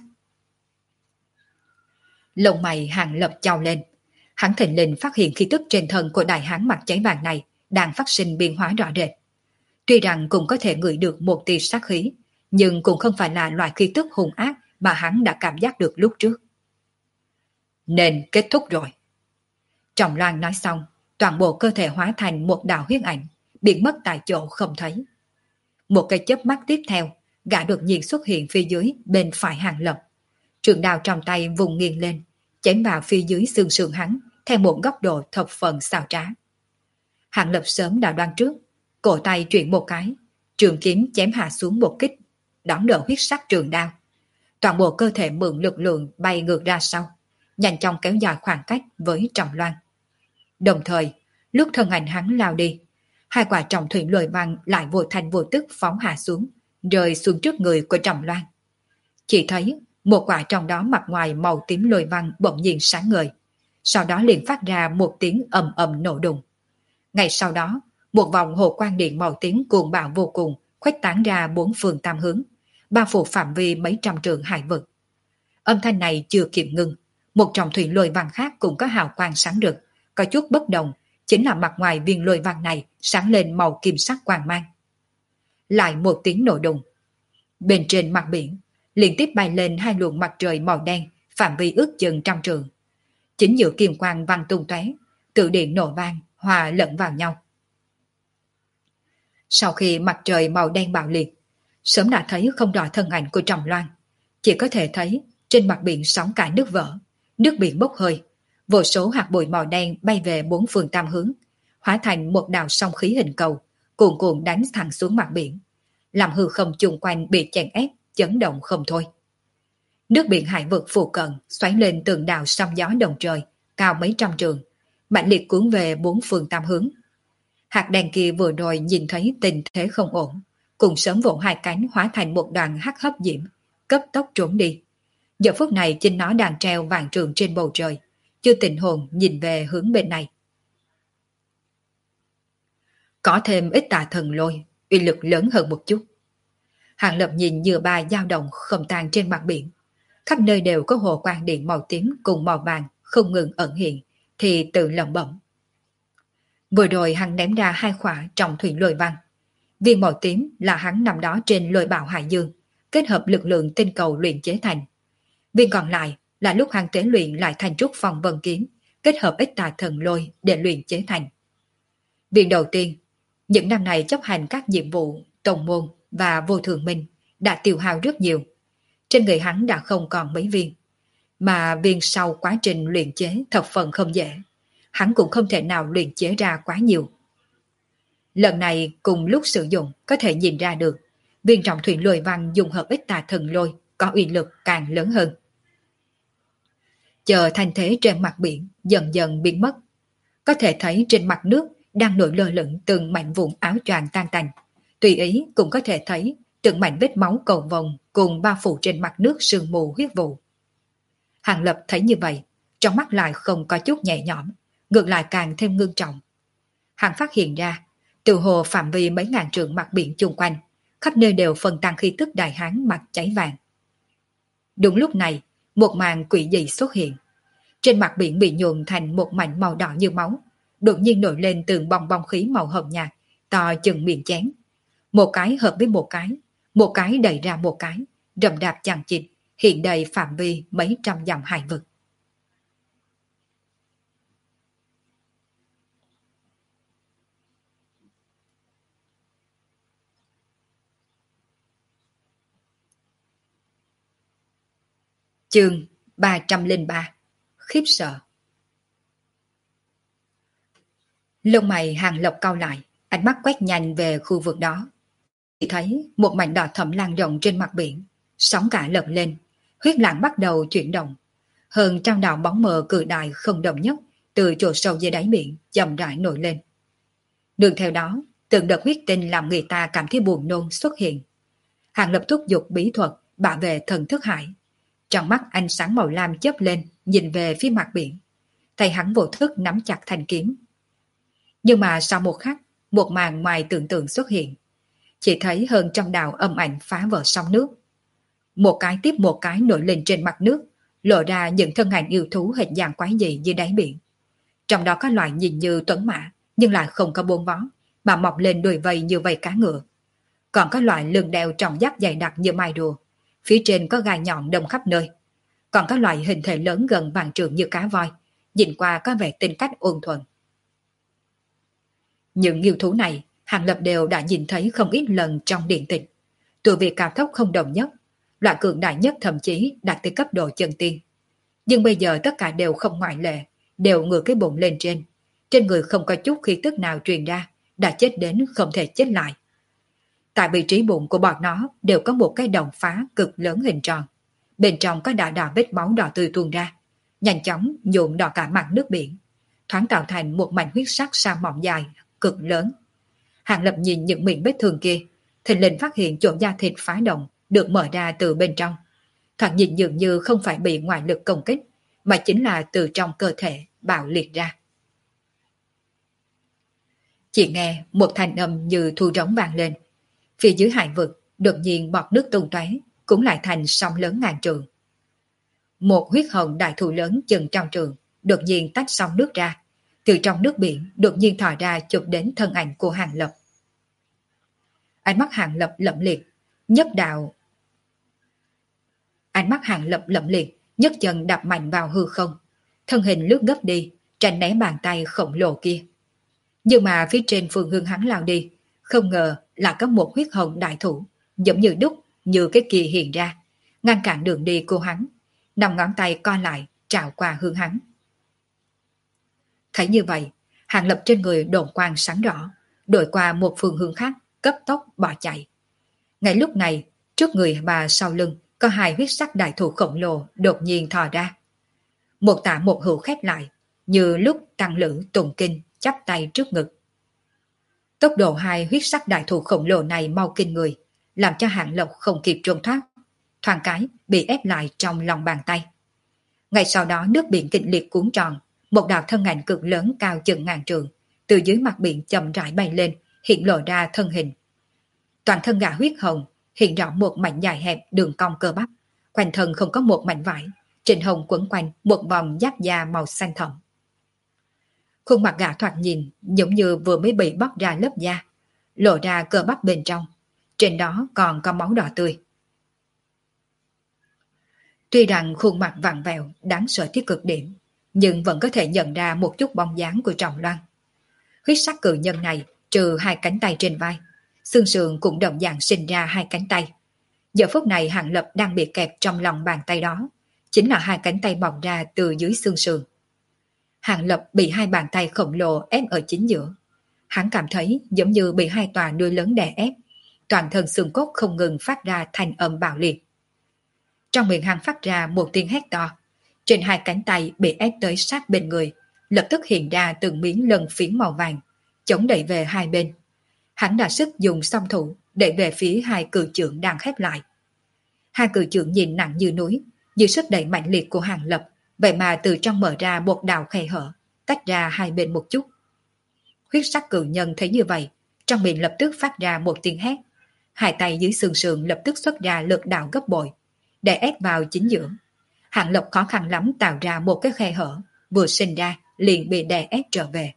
Lông mày Hàng Lập chau lên. Hắn thình lình phát hiện khí tức trên thân của đại hán mặt cháy vàng này đang phát sinh biến hóa rõ rệt. Tuy rằng cũng có thể ngửi được một tia sát khí, nhưng cũng không phải là loại khí tức hung ác mà hắn đã cảm giác được lúc trước. Nên kết thúc rồi. Trọng Loan nói xong, toàn bộ cơ thể hóa thành một đạo huyết ảnh, biến mất tại chỗ không thấy. Một cái chớp mắt tiếp theo, gã đột nhiên xuất hiện phía dưới bên phải Hàng Lập. Trường đao trong tay vùng nghiêng lên, chém vào phía dưới xương sườn hắn theo một góc độ thập phần xảo trá. Hàng Lập sớm đã đoán trước, cổ tay chuyển một cái, trường kiếm chém hạ xuống một kích, đón đỡ huyết sắc trường đao, toàn bộ cơ thể mượn lực lượng bay ngược ra sau, nhanh chóng kéo dài khoảng cách với Trầm Loan. Đồng thời, lúc thân ảnh hắn lao đi, hai quả trọng thủy lôi văn lại vô thành vô tức phóng hạ xuống, rơi xuống trước người của Trầm Loan. Chỉ thấy một quả trong đó mặt ngoài màu tím lôi văn bỗng nhiên sáng ngời, sau đó liền phát ra một tiếng ầm ầm nổ đùng. Ngay sau đó, một vòng hồ quang điện màu tím cuồng bạo vô cùng khuếch tán ra bốn phương tám hướng, bao phủ phạm vi mấy trăm trượng hải vực. Âm thanh này chưa kịp ngưng, một trọng thủy lôi văn khác cũng có hào quang sáng rực, có chút bất đồng, chính là mặt ngoài viên lôi văn này sáng lên màu kim sắc quang mang. Lại một tiếng nổ đùng. Bên trên mặt biển, liên tiếp bay lên hai luồng mặt trời màu đen, phạm vi ước chừng trăm trượng. Chính giữa kim quang văng tung tóe, tự điện nổ vang, hòa lẫn vào nhau. Sau khi mặt trời màu đen bạo liệt, sớm đã thấy không rõ thân ảnh của Trầm Loan, chỉ có thể thấy trên mặt biển sóng cả nước vỡ, nước biển bốc hơi, vô số hạt bụi màu đen bay về bốn phương tám hướng, hóa thành một đạo sóng khí hình cầu, cuồn cuộn đánh thẳng xuống mặt biển, làm hư không chung quanh bị chèn ép, chấn động không thôi. Nước biển hải vực phụ cận xoáy lên từng đạo sóng gió đồng trời, cao mấy trăm trượng, mãnh liệt cuốn về bốn phương tám hướng. Hạt đèn kia vừa rồi nhìn thấy tình thế không ổn, cùng sớm vỗ hai cánh hóa thành một đoàn hắc hấp diễm, cấp tốc trốn đi. Giờ phút này chính nó đang treo vàng trường trên bầu trời, chưa tỉnh hồn nhìn về hướng bên này. Có thêm ít tà thần lôi, uy lực lớn hơn một chút. Hàng Lập nhìn dừa ba dao động không tan trên mặt biển, khắp nơi đều có hồ quang điện màu tím cùng màu vàng không ngừng ẩn hiện, thì tự lẩm bẩm. Vừa rồi hắn ném ra hai quả trọng thủy lôi văn. Viên màu tím là hắn nằm đó trên lôi bạo hải dương, kết hợp lực lượng tinh cầu luyện chế thành. Viên còn lại là lúc hắn tế luyện lại thành trúc phong vân kiếm, kết hợp ít tà thần lôi để luyện chế thành. Viên đầu tiên, những năm này chấp hành các nhiệm vụ tổng môn và vô thường minh đã tiêu hao rất nhiều. Trên người hắn đã không còn mấy viên, mà viên sau quá trình luyện chế thập phần không dễ, hắn cũng không thể nào luyện chế ra quá nhiều. Lần này cùng lúc sử dụng có thể nhìn ra được, viên trọng thủy lôi văn dùng hợp ít tà thần lôi có uy lực càng lớn hơn. Chờ thanh thế trên mặt biển dần dần biến mất, có thể thấy trên mặt nước đang nổi lơ lửng từng mảnh vụn áo choàng tan tành, tùy ý cũng có thể thấy từng mảnh vết máu cầu vồng cùng bao phủ trên mặt nước sương mù huyết vụ. Hàng Lập thấy như vậy, trong mắt lại không có chút nhẹ nhõm, ngược lại càng thêm ngưng trọng. Hắn phát hiện ra, từ hồ phạm vi mấy ngàn trượng mặt biển chung quanh, khắp nơi đều phân tăng khí tức đại hán mặt cháy vàng. Đúng lúc này, một màn quỷ dị xuất hiện. Trên mặt biển bị nhuộm thành một mảnh màu đỏ như máu, đột nhiên nổi lên từng bong bong khí màu hồng nhạt, to chừng miệng chén. Một cái hợp với một cái đẩy ra một cái, rầm rạp chằng chịt, hiện đầy phạm vi mấy trăm dặm hải vực. Chương 303 Khiếp sợ. Lông mày Hàng Lập cau lại, ánh mắt quét nhanh về khu vực đó. Chỉ thấy một mảnh đỏ thẫm lan rộng trên mặt biển, sóng cả lật lên, huyết lãng bắt đầu chuyển động. Hơn trăm đạo bóng mờ cự đại không đồng nhất từ chỗ sâu dưới đáy biển chậm rãi nổi lên. Đường theo đó, từng đợt huyết tinh làm người ta cảm thấy buồn nôn xuất hiện. Hàng Lập thúc giục bí thuật bảo vệ thần thức hải. Trong mắt ánh sáng màu lam chớp lên, nhìn về phía mặt biển. Tay hắn vô thức nắm chặt thanh kiếm. Nhưng mà sau một khắc, một màn ngoài tưởng tượng xuất hiện. Chỉ thấy hơn trăm đạo âm ảnh phá vỡ sóng nước. Một cái tiếp một cái nổi lên trên mặt nước, lộ ra những thân ảnh yêu thú hình dạng quái dị dưới đáy biển. Trong đó có loại nhìn như tuấn mã, nhưng lại không có buông vó, mà mọc lên đuôi vây như vây cá ngựa. Còn có loại lưng đeo trọng giáp dày đặc như mai rùa, phía trên có gai nhọn đông khắp nơi. Còn có loại hình thể lớn gần vạn trượng như cá voi, nhìn qua có vẻ tính cách ôn thuần. Những yêu thú này, Hàng Lập đều đã nhìn thấy không ít lần trong điện tịch. Từ việc cao thấp không đồng nhất, loại cường đại nhất thậm chí đạt tới cấp độ chân tiên. Nhưng bây giờ tất cả đều không ngoại lệ, đều ngửa cái bụng lên trên người không có chút khí tức nào truyền ra, đã chết đến không thể chết lại. Tại vị trí bụng của bọn nó đều có một cái đồng phá cực lớn hình tròn. bên trong có đạo đạo vết máu đỏ tươi tuôn ra, nhanh chóng nhuộm đỏ cả mặt nước biển, thoáng tạo thành một mảnh huyết sắc sa mỏng dài, cực lớn. Hàng Lập nhìn những miệng vết thương kia, thình lình phát hiện chỗ da thịt phá động được mở ra từ bên trong. Thoạt nhìn dường như không phải bị ngoại lực công kích, mà chính là từ trong cơ thể bạo liệt ra. Chỉ nghe một thanh âm như thu trống vang lên. Phía dưới hải vực, đột nhiên bọt nước tung tóe, cũng lại thành sóng lớn ngàn trượng. Một huyết hồng đại thụ lớn chừng trăm trượng, đột nhiên tách sóng nước ra. Từ trong nước biển, đột nhiên thò ra chụp đến thân ảnh của Hàng Lập. Ánh mắt Hàng Lập lẫm liệt, nhất đạo. Ánh mắt Hàng Lập lẫm liệt, nhấc chân đạp mạnh vào hư không. Thân hình lướt gấp đi, tránh né bàn tay khổng lồ kia. Nhưng mà phía trên phương hướng hắn lao đi, không ngờ là có một huyết hồng đại thủ, giống như đúc như cái kỳ hiện ra, ngăn cản đường đi của hắn. Năm ngón tay co lại, trào qua hướng hắn. Thấy như vậy, Hàng Lập trên người đồn quang sáng rõ, đổi qua một phương hướng khác, cấp tốc bỏ chạy. Ngay lúc này, trước người và sau lưng có hai huyết sắc đại thủ khổng lồ đột nhiên thò ra. Một tả một hữu khép lại, như lúc tăng lữ tụng kinh chắp tay trước ngực. Tốc độ hai huyết sắc đại thủ khổng lồ này mau kinh người, làm cho Hàng Lập không kịp trốn thoát, thoáng cái bị ép lại trong lòng bàn tay. Ngay sau đó nước biển kịch liệt cuốn tròn, một đạo thân ảnh cực lớn cao chừng ngàn trượng, từ dưới mặt biển chậm rãi bay lên, hiện lộ ra thân hình. Toàn thân gã huyết hồng, hiện rõ một mảnh dài hẹp đường cong cơ bắp, quanh thân không có một mảnh vải, trên hồng quấn quanh một vòng giáp da màu xanh thẫm. Khuôn mặt gã thoạt nhìn giống như vừa mới bị bóc ra lớp da, lộ ra cơ bắp bên trong, trên đó còn có máu đỏ tươi. Tuy rằng khuôn mặt vặn vẹo đáng sợ tới cực điểm, nhưng vẫn có thể nhận ra một chút bóng dáng của Trọng Loan. Huyết sắc cự nhân này trừ hai cánh tay trên vai, xương sườn cũng đồng dạng sinh ra hai cánh tay. Giờ phút này Hàng Lập đang bị kẹp trong lòng bàn tay đó, chính là hai cánh tay mọc ra từ dưới xương sườn. Hàng Lập bị hai bàn tay khổng lồ ép ở chính giữa. Hắn cảm thấy giống như bị hai tòa núi lớn đè ép, toàn thân xương cốt không ngừng phát ra thanh âm bạo liệt. Trong miệng hắn phát ra một tiếng hét to, trên hai cánh tay bị ép tới sát bên người, lập tức hiện ra từng miếng lân phiến màu vàng, chống đẩy về hai bên. Hắn đã sức dùng song thủ đẩy về phía hai cự chưởng đang khép lại. Hai cự chưởng nhìn nặng như núi, dưới sức đẩy mạnh liệt của Hàng Lập, vậy mà từ trong mở ra một đạo khe hở, tách ra hai bên một chút. Huyết sắc cự nhân thấy như vậy, trong miệng lập tức phát ra một tiếng hét. Hai tay dưới xương sườn lập tức xuất ra lực đạo gấp bội, để ép vào chính giữa. Hàng Lập khó khăn lắm tạo ra một cái khe hở, vừa sinh ra liền bị đè ép trở về.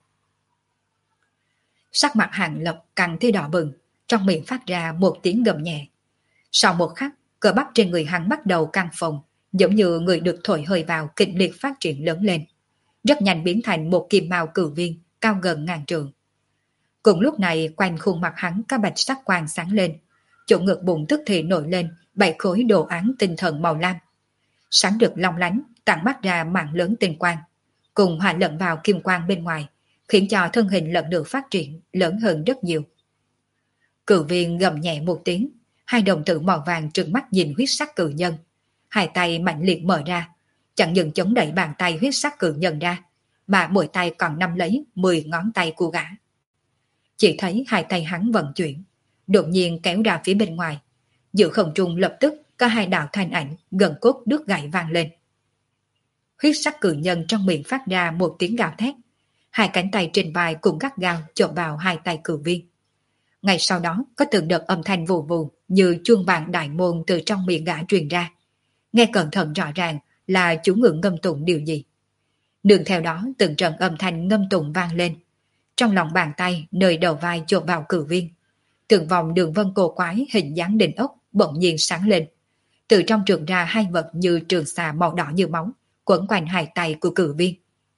Sắc mặt Hàng Lập càng thêm đỏ bừng, trong miệng phát ra một tiếng gầm nhẹ. Sau một khắc, cơ bắp trên người hắn bắt đầu căng phồng, giống như người được thổi hơi vào kịch liệt phát triển lớn lên. Rất nhanh biến thành một kim mao cử viên cao gần ngàn trượng. Cùng lúc này quanh khuôn mặt hắn có bạch sắc quang sáng lên, chỗ ngực bụng tức thì nổi lên 7 khối đồ án tinh thần màu lam. Sáng rực long lánh, tản mắt ra mảng lớn tinh quang, cùng hòa lẫn vào kim quang bên ngoài, khiến cho thân hình lần lượt phát triển lớn hơn rất nhiều. Cử viên gầm nhẹ một tiếng, hai đồng tử màu vàng trừng mắt nhìn huyết sắc cử nhân, hai tay mạnh liệt mở ra, chẳng những chống đẩy bàn tay huyết sắc cử nhân ra, mà mỗi tay còn nắm lấy 10 ngón tay của gã. Chỉ thấy hai tay hắn vận chuyển, đột nhiên kéo ra phía bên ngoài, giữa không trung lập tức có hai đạo thanh ảnh gần cốt đứt gãy vang lên. Huyết sắc cử nhân trong miệng phát ra một tiếng gào thét, hai cánh tay trên vai cũng gắt gao chộp vào hai tay cử viên. Ngay sau đó có từng đợt âm thanh vù vù như chuông vàng đại môn từ trong miệng gã truyền ra. Nghe cẩn thận rõ ràng là chú ngữ ngâm tụng điều gì. Nương theo đó từng trận âm thanh ngâm tụng vang lên. Trong lòng bàn tay nơi đầu vai chộp vào cử viên, từng vòng đường vân cổ quái hình dáng đỉnh ốc bỗng nhiên sáng lên. Từ trong trường ra hai vật như trường xà màu đỏ như máu quấn quanh hai tay của cử viên.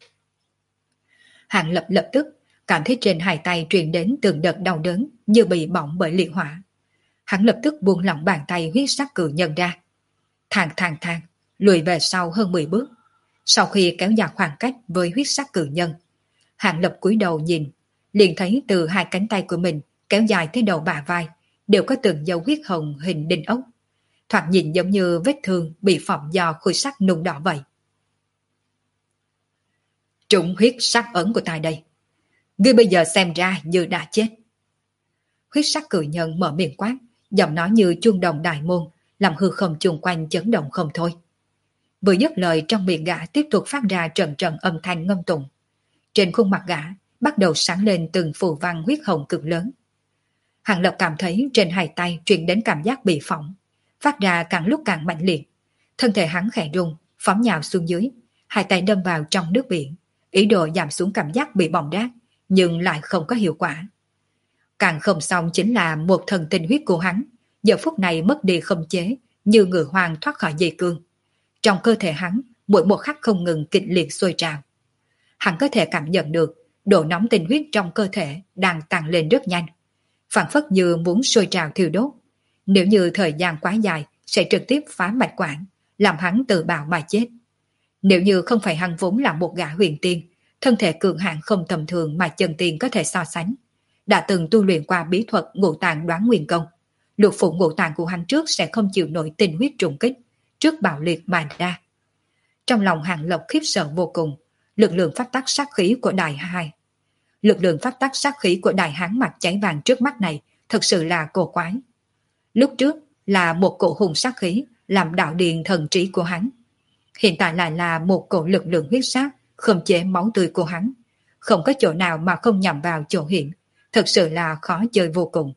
Hàng Lập lập tức cảm thấy trên hai tay truyền đến từng đợt đau đớn như bị bỏng bởi liệt hỏa. Hắn lập tức buông lỏng bàn tay huyết sắc cử nhân ra. Thang, lùi về sau hơn 10 bước. Sau khi kéo dài khoảng cách với huyết sắc cử nhân, Hàng Lập cúi đầu nhìn, liền thấy từ hai cánh tay của mình kéo dài tới đầu bả vai đều có từng dấu huyết hồng hình đinh ốc. thoạt nhìn giống như vết thương bị phỏng do khối sắt nung đỏ vậy. Trúng huyết sắc ấn của ta đây. Ngươi bây giờ xem ra như đã chết. Huyết sắc cử nhân mở miệng quát, giọng nói như chuông đồng đại môn, làm hư không chung quanh chấn động không thôi. Vừa dứt lời, trong miệng gã tiếp tục phát ra trận trận âm thanh ngâm tụng. Trên khuôn mặt gã bắt đầu sáng lên từng phù văn huyết hồng cực lớn. Hàng Lập cảm thấy trên hai tay truyền đến cảm giác bị phỏng, phát ra càng lúc càng mạnh liệt. Thân thể hắn khẽ rung, phóng nhào xuống dưới, hai tay đâm vào trong nước biển, ý đồ giảm xuống cảm giác bị bỏng rát, nhưng lại không có hiệu quả. Càng không xong chính là một thần tinh huyết của hắn, giờ phút này mất đi khống chế, như ngựa hoang thoát khỏi dây cương. Trong cơ thể hắn, mỗi một khắc không ngừng kịch liệt sôi trào. Hắn có thể cảm nhận được độ nóng tinh huyết trong cơ thể đang tăng lên rất nhanh, phảng phất như muốn sôi trào thiêu đốt. Nếu như thời gian quá dài sẽ trực tiếp phá mạch quản, làm hắn tự bạo mà chết. Nếu như không phải hắn vốn là một gã huyền tiên, thân thể cường hãn không tầm thường mà chân tiên có thể so sánh, đã từng tu luyện qua bí thuật ngũ tạng đoán nguyên công, lục phủ ngũ tạng của hắn trước sẽ không chịu nổi tinh huyết trùng kích, trước bạo liệt mà ra. Trong lòng Hàng Lập khiếp sợ vô cùng, lực lượng pháp tắc sát khí của đại hán mặt cháy vàng trước mắt này thật sự là cổ quái. Lúc trước là một cổ hùng sát khí làm đạo điền thần trí của hắn, hiện tại lại là một cổ lực lượng huyết sát khống chế máu tươi của hắn, không có chỗ nào mà không nhằm vào chỗ hiểm, thật sự là khó chơi vô cùng.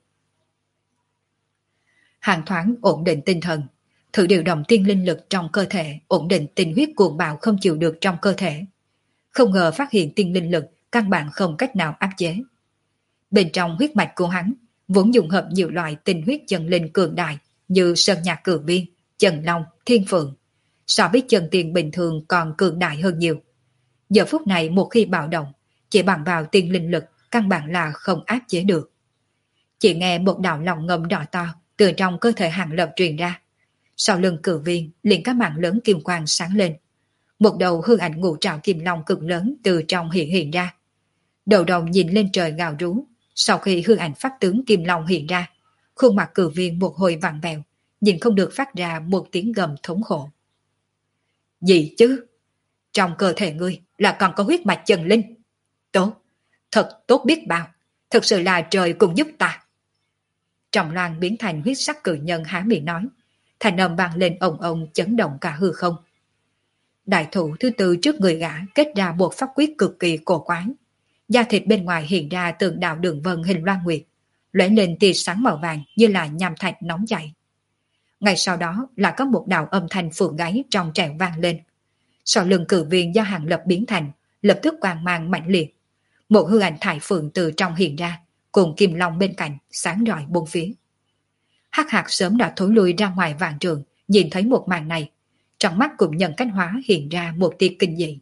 Hàng thoáng ổn định tinh thần, thử điều động tiên linh lực trong cơ thể, ổn định tinh huyết cuồng bạo không chịu được trong cơ thể. Không ngờ phát hiện tiên linh lực căn bản không cách nào áp chế. Bên trong huyết mạch của hắn vốn dùng hợp nhiều loại tinh huyết chân linh cường đại như sơn nhạc cử viên, chân long, thiên phượng, so với chân tiên bình thường còn cường đại hơn nhiều. Giờ phút này một khi bạo động, chỉ bằng vào tiên linh lực căn bản là không áp chế được. Chỉ nghe một đạo lòng ngầm đỏ to từ trong cơ thể Hàng Lập truyền ra. Sau lưng cử viên liền các mảng lớn kim quang sáng lên. Một đầu hư ảnh ngũ trảo kim long cực lớn từ trong hiện ra. Đầu đồng nhìn lên trời gào rú. Sau khi hư ảnh pháp tướng kim long hiện ra, khuôn mặt cử viên một hồi vặn vẹo, nhìn không được phát ra một tiếng gầm thống khổ. Gì chứ? Trong cơ thể ngươi là còn có huyết mạch chân linh. Tốt, thật tốt biết bao, thật sự là trời cùng giúp ta. Trọng Loan biến thành huyết sắc cử nhân há miệng nói, thành âm vang lên ồng ồng chấn động cả hư không. Đại thủ thứ tư trước người gã kết ra một pháp quyết cực kỳ cổ quái. Da thịt bên ngoài hiện ra từng đạo đường vân hình loan nguyệt, lóe lên tia sáng màu vàng như là nham thạch nóng chảy. Ngay sau đó là có một đạo âm thanh phượng gáy trong trẻo vang lên. Sau lưng cử viên do Hàng Lập biến thành, lập tức quang mang mạnh liệt. Một hư ảnh thải phượng từ trong hiện ra, cùng kim long bên cạnh sáng rọi bốn phía. Hắc Hạc sớm đã thối lui ra ngoài vạn trường, nhìn thấy một màn này, trong mắt cũng nhận cách hóa hiện ra một tia kinh dị.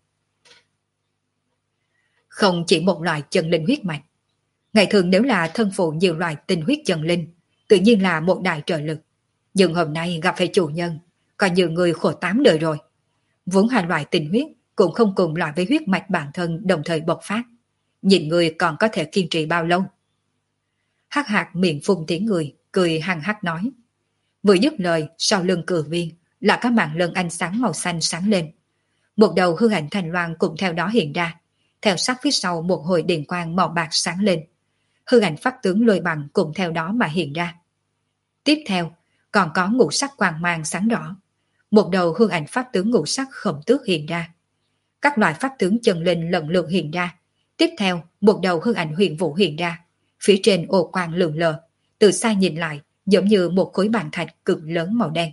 Không chỉ một loại chân linh huyết mạch, ngày thường nếu là thân phụ nhiều loại tinh huyết chân linh, tự nhiên là một đại trợ lực. Nhưng hôm nay gặp phải chủ nhân, coi như người khổ 8 đời rồi. Vốn hai loại tinh huyết cũng không cùng loại với huyết mạch bản thân đồng thời bộc phát. Nhìn người còn có thể kiên trì bao lâu? Hắc Hạc miệng phun tiếng người, cười hăng hắc nói. Vừa dứt lời, sau lưng cử viên là các màn lân ánh sáng màu xanh sáng lên. Một đầu hư ảnh thành loan cũng theo đó hiện ra, theo sát phía sau một hồi điện quang màu bạc sáng lên. Hư ảnh pháp tướng lôi bằng cũng theo đó mà hiện ra. Tiếp theo, còn có ngũ sắc quang mang sáng rõ. Một đầu hư ảnh pháp tướng ngũ sắc khổng tước hiện ra. Các loại pháp tướng chân linh lần lượt hiện ra. Tiếp theo, một đầu hư ảnh huyền vũ hiện ra. Phía trên ô quang lượn lờ, từ xa nhìn lại giống như một khối bàn thạch cực lớn màu đen.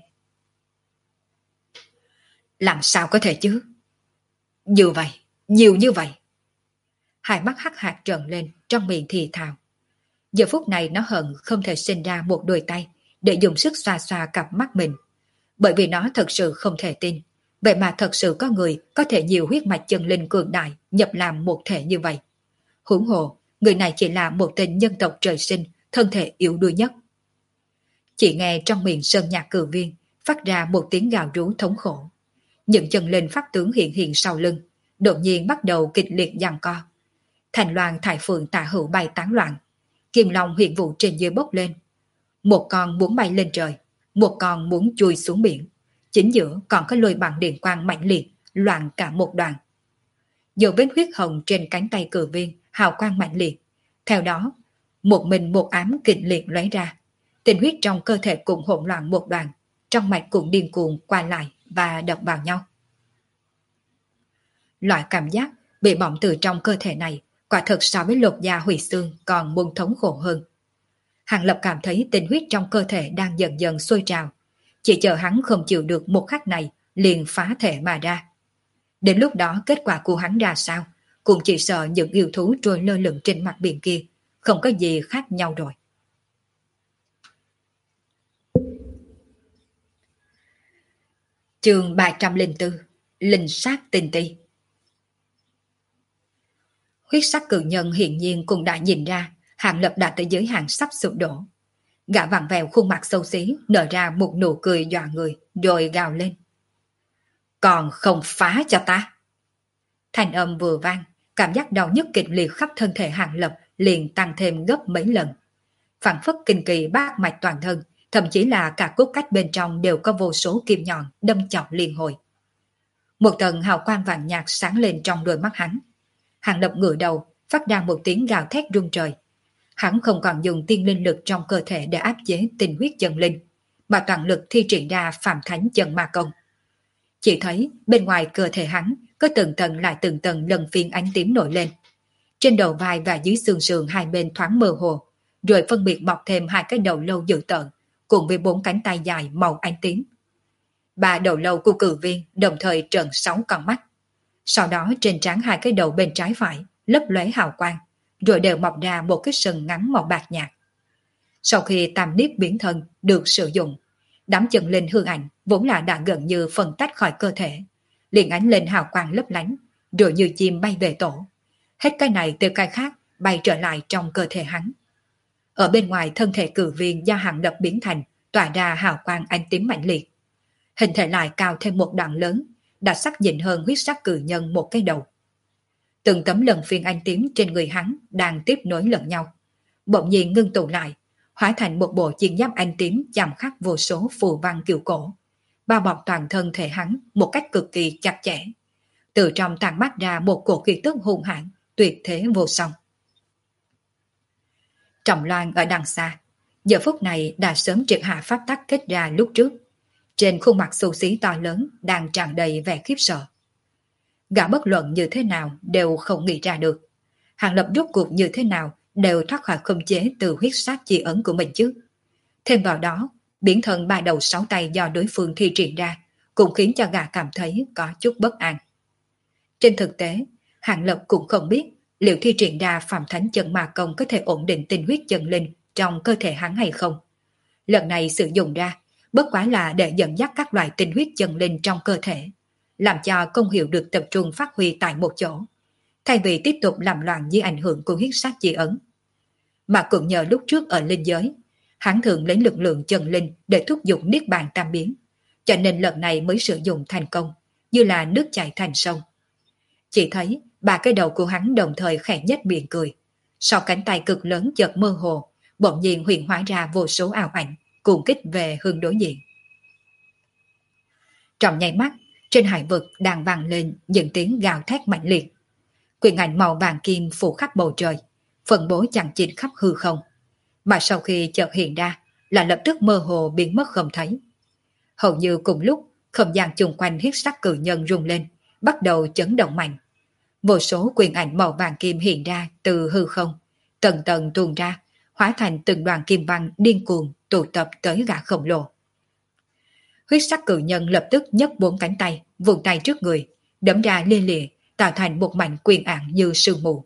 Làm sao có thể chứ? Như vậy, nhiều như vậy. Hai mắt Hắc Hạc trợn lên, trong miệng thì thào. Giờ phút này nó hận không thể sinh ra một đôi tay để dùng sức xoa xoa cặp mắt mình. Bởi vì nó thật sự không thể tin, vậy mà thật sự có người có thể nhiều huyết mạch chân linh cường đại nhập làm một thể như vậy. Huống hồ, người này chỉ là một tên nhân tộc trời sinh, thân thể yếu đuối nhất. Chỉ nghe trong miệng sơn nhạc cử viên phát ra một tiếng gào rú thống khổ. Những chân linh pháp tướng hiện hiện sau lưng, đột nhiên bắt đầu kịch liệt giằng co. Thành loan thải phượng tả hữu bay tán loạn, kim long huyền vụ trên dưới bốc lên. Một con muốn bay lên trời, một con muốn chui xuống biển. Chính giữa còn có lôi bằng điện quang mạnh liệt, loạn cả một đoàn. Dấu vết huyết hồng trên cánh tay cử viên, hào quang mạnh liệt. Theo đó, một mình một ám kịch liệt lóe ra. Tình huyết trong cơ thể cũng hỗn loạn một đoàn, trong mạch cũng điên cuồng qua lại và đập vào nhau. Loại cảm giác bị bỏng từ trong cơ thể này quả thực so với lột da hủy xương còn muốn thống khổ hơn. Hàng Lập cảm thấy tình huyết trong cơ thể đang dần dần sôi trào. Chỉ chờ hắn không chịu được một khắc này liền phá thể mà ra. Đến lúc đó kết quả của hắn ra sao, cũng chỉ sợ những yêu thú trôi lơ lửng trên mặt biển kia không có gì khác nhau rồi. Chương 304 Linh sát tinh ti. Huyết sắc cự nhân hiển nhiên cũng đã nhìn ra Hàng Lập đã tới giới hạn sắp sụp đổ. Gã vặn vẹo khuôn mặt xấu xí, nở ra một nụ cười dọa người, rồi gào lên. Còn không phá cho ta! Thanh âm vừa vang, cảm giác đau nhức kịch liệt khắp thân thể Hàng Lập liền tăng thêm gấp mấy lần. Phản phất kinh kỳ bát mạch toàn thân, thậm chí là cả cốt cách bên trong đều có vô số kim nhọn đâm chọc liên hồi. Một tầng hào quang vàng nhạt sáng lên trong đôi mắt hắn. Hàng Lập ngửa đầu, phát ra một tiếng gào thét rung trời. Hắn không còn dùng tiên linh lực trong cơ thể để áp chế tinh huyết chân linh, mà toàn lực thi triển ra Phạm Thánh Chân Ma Công. Chỉ thấy bên ngoài cơ thể hắn có từng tầng lại từng tầng lần phiên ánh tím nổi lên. Trên đầu vai và dưới xương sườn hai bên thoáng mơ hồ, rồi phân biệt mọc thêm hai cái đầu lâu dữ tợn, cùng với 4 cánh tay dài màu ánh tím. 3 đầu lâu của cử viên đồng thời trợn 6 con mắt. Sau đó trên trán hai cái đầu bên trái phải lấp lóe hào quang, rồi đều mọc ra một cái sừng ngắn màu bạc nhạt. Sau khi tam niết biến thân được sử dụng, đám chân linh hư ảnh vốn là đã gần như phân tách khỏi cơ thể, liền ánh lên hào quang lấp lánh, rồi như chim bay về tổ. Hết cái này từ cái khác bay trở lại trong cơ thể hắn. Ở bên ngoài thân thể cử viên do Hàng Lập biến thành tỏa ra hào quang ánh tím mạnh liệt. Hình thể lại cao thêm một đoạn lớn, đã sắc nhịn hơn huyết sắc cử nhân một cái đầu. Từng tấm lần phiên ánh tím trên người hắn đang tiếp nối lẫn nhau, bỗng nhiên ngưng tụ lại, hóa thành một bộ chiến giáp ánh tím chạm khắc vô số phù văn kiều cổ, bao bọc toàn thân thể hắn một cách cực kỳ chặt chẽ. Từ trong tàn mắt ra một cổ khí tức hung hãn, tuyệt thế vô song. Trọng Loan ở đằng xa, giờ phút này đã sớm triệt hạ pháp tắc kết ra lúc trước. Trên khuôn mặt xấu xí to lớn đang tràn đầy vẻ khiếp sợ. Gã bất luận như thế nào đều không nghĩ ra được. Hàng Lập rốt cuộc như thế nào đều thoát khỏi khống chế từ huyết sát chi ấn của mình chứ. Thêm vào đó, biến thân 3 đầu 6 tay do đối phương thi triển ra cũng khiến cho gã cảm thấy có chút bất an. Trên thực tế, Hàng Lập cũng không biết liệu thi triển ra Phạm Thánh Chân Ma Công có thể ổn định tinh huyết chân linh trong cơ thể hắn hay không. Lần này sử dụng ra bất quá là để dẫn dắt các loại tinh huyết chân linh trong cơ thể, làm cho công hiệu được tập trung phát huy tại một chỗ, thay vì tiếp tục làm loạn dưới ảnh hưởng của huyết sát chi ấn. Mà cũng nhờ lúc trước ở linh giới, hắn thường lấy lực lượng chân linh để thúc giục niết bàn tam biến, cho nên lần này mới sử dụng thành công, như là nước chảy thành sông. Chỉ thấy 3 cái đầu của hắn đồng thời khẽ nhếch miệng cười, sau cánh tay cực lớn chợt mơ hồ, bỗng nhiên hiện hóa ra vô số ảo ảnh, cuồng kích về hướng đối diện. Trong nháy mắt, trên hải vực đang vang lên những tiếng gào thét mạnh liệt. Quyền ảnh màu vàng kim phủ khắp bầu trời, phân bố chằng chịt khắp hư không, mà sau khi chợt hiện ra là lập tức mơ hồ biến mất không thấy. Hầu như cùng lúc, không gian chung quanh huyết sắc cử nhân rung lên, bắt đầu chấn động mạnh. Vô số quyền ảnh màu vàng kim hiện ra từ hư không, tầng tầng tuôn ra, hóa thành từng đoàn kim văn điên cuồng tụ tập tới gã khổng lồ. Huyết sắc cự nhân lập tức nhấc 4 cánh tay, vùng tay trước người, đấm ra lia lịa, tạo thành một mảnh quyền ạng như sương mù.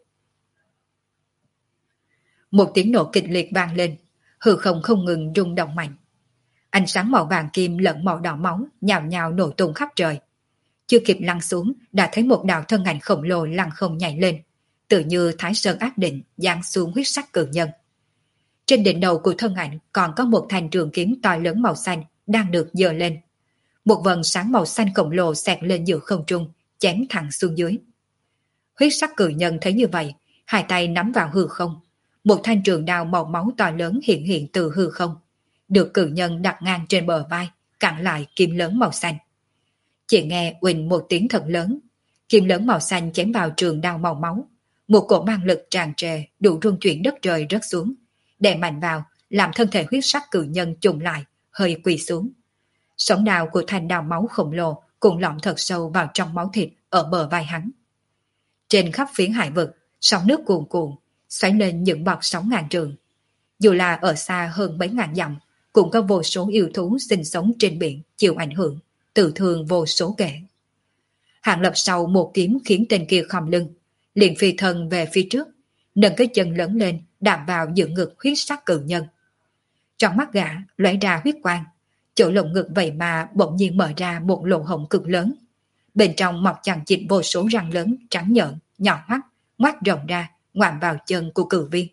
Một tiếng nổ kịch liệt vang lên, hư không không ngừng rung động mạnh. Ánh sáng màu vàng kim lẫn màu đỏ máu nhào nhào nổ tung khắp trời. Chưa kịp lăn xuống đã thấy một đạo thân ảnh khổng lồ lăn không nhảy lên, tự như Thái Sơn ác định giáng xuống huyết sắc cự nhân. Trên đỉnh đầu của thân ảnh còn có một thanh trường kiếm to lớn màu xanh đang được giơ lên. Một vầng sáng màu xanh khổng lồ xẹt lên giữa không trung, chém thẳng xuống dưới. Huyết sắc cự nhân thấy như vậy, hai tay nắm vào hư không. Một thanh trường đao màu máu to lớn hiện hiện từ hư không. được cự nhân đặt ngang trên bờ vai, cặn lại kim lớn màu xanh. Chỉ nghe uỳnh một tiếng thật lớn, kim lớn màu xanh chém vào trường đao màu máu. Một cỗ mang lực tràn trề đủ rung chuyển đất trời rớt xuống, đè mạnh vào, làm thân thể huyết sắc cự nhân trùng lại, hơi quỳ xuống. Sóng đao của thanh đao máu khổng lồ cũng lõm thật sâu vào trong máu thịt ở bờ vai hắn. Trên khắp phiến hải vực, sóng nước cuồn cuộn, xoáy lên những bọt sóng ngàn trường. Dù là ở xa hơn mấy ngàn dặm, cũng có vô số yêu thú sinh sống trên biển chịu ảnh hưởng, tự thương vô số kể. Hạng Lập sau một kiếm khiến tên kia khom lưng, liền phi thân về phía trước, nâng cái chân lớn lên đạp vào giữa ngực huyết sắc cự nhân. Trong mắt gã lóe ra huyết quang, chỗ lồng ngực vậy mà bỗng nhiên mở ra một lỗ hổng cực lớn. Bên trong mọc chằng chịt vô số răng lớn trắng nhợn, nhỏ hoắt, ngoác rộng ra, ngoạm vào chân của cự viên.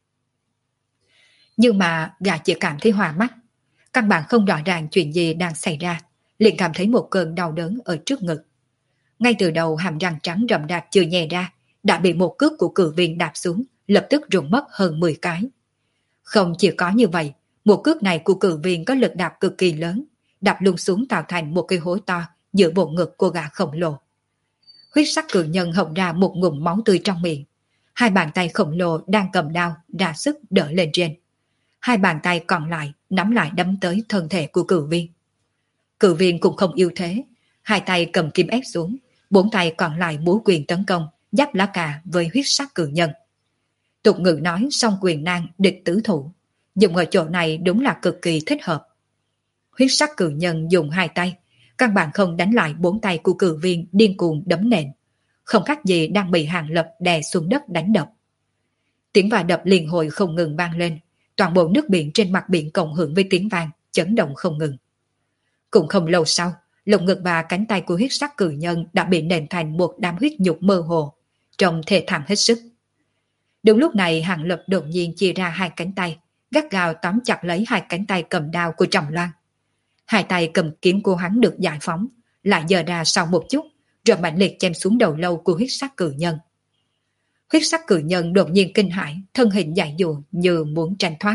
Nhưng mà gã chỉ cảm thấy hoa mắt, căn bản không rõ ràng chuyện gì đang xảy ra, liền cảm thấy một cơn đau đớn ở trước ngực. Ngay từ đầu hàm răng trắng rậm rạp chưa nhè ra, đã bị một cước của cự viên đạp xuống, lập tức rụng mất hơn 10 cái. Không chỉ có như vậy, một cước này của cự viên có lực đạp cực kỳ lớn, đạp luôn xuống tạo thành một cái hố to giữa bộ ngực của gã khổng lồ. Huyết sắc cự nhân hộc ra một ngụm máu tươi trong miệng. Hai bàn tay khổng lồ đang cầm đao ra sức đỡ lên trên. Hai bàn tay còn lại nắm lại đấm tới thân thể của cự viên. Cự viên cũng không yếu thế, hai tay cầm kim ép xuống, bốn tay còn lại múa quyền tấn công, giáp lá cà với huyết sắc cự nhân. Tục ngữ nói song quyền nan địch tứ thủ, dùng ở chỗ này đúng là cực kỳ thích hợp. Huyết sắc cự nhân dùng hai tay, căn bản không đánh lại bốn tay của cự viên điên cuồng đấm nện, không khác gì đang bị Hàng Lập đè xuống đất đánh đập. Tiếng va đập liên hồi không ngừng vang lên, toàn bộ nước biển trên mặt biển cộng hưởng với tiếng vang, chấn động không ngừng. Cũng không lâu sau, lồng ngực và cánh tay của huyết sắc cự nhân đã bị nện thành một đám huyết nhục mơ hồ, trông thê thảm hết sức. Đúng lúc này Hàng Lập đột nhiên chia ra hai cánh tay, gắt gao tóm chặt lấy hai cánh tay cầm đao của Trầm Loan. Hai tay cầm kiếm của hắn được giải phóng, lại dời ra sau một chút, rồi mạnh liệt chém xuống đầu lâu của huyết sắc cự nhân. Huyết sắc cự nhân đột nhiên kinh hãi, thân hình dại dụa như muốn tranh thoát.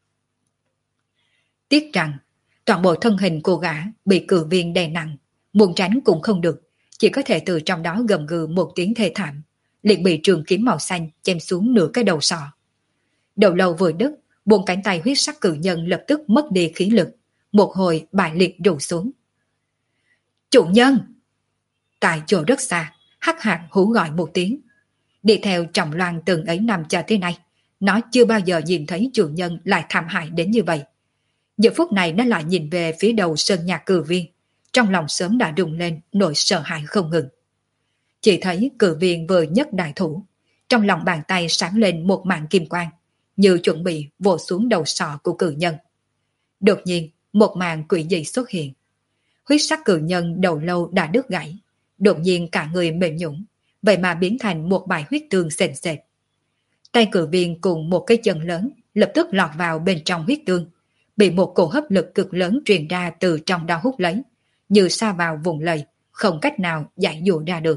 Tiếc rằng, toàn bộ thân hình của gã bị cự viên đè nặng, muốn tránh cũng không được, chỉ có thể từ trong đó gầm gừ một tiếng thê thảm, liền bị trường kiếm màu xanh chém xuống nửa cái đầu sọ. Đầu lâu vừa đứt, buông cánh tay huyết sắc cự nhân lập tức mất đi khí lực, một hồi bại liệt rủ xuống. Chủ nhân! Tại chỗ rất xa, Hắc Hạc hú gọi một tiếng. Đi theo Trọng Loan từng ấy năm cho tới nay, nó chưa bao giờ nhìn thấy chủ nhân lại thảm hại đến như vậy. Giờ phút này nó lại nhìn về phía đầu sơn nhạc cử viên, trong lòng sớm đã rung lên nỗi sợ hãi không ngừng. Chỉ thấy cử viên vừa nhấc đại thủ, trong lòng bàn tay sáng lên một màn kim quang, như chuẩn bị vồ xuống đầu sọ của cử nhân. Đột nhiên, một màn quỷ dị xuất hiện. Huyết sắc cử nhân đầu lâu đã đứt gãy, đột nhiên cả người mềm nhũn, vậy mà biến thành một bãi huyết tương sền sệt. Tay cử viên cùng một cái chân lớn lập tức lọt vào bên trong huyết tương, bị một cổ hấp lực cực lớn truyền ra từ trong đó hút lấy, như sa vào vùng lầy, không cách nào giải dụ ra được.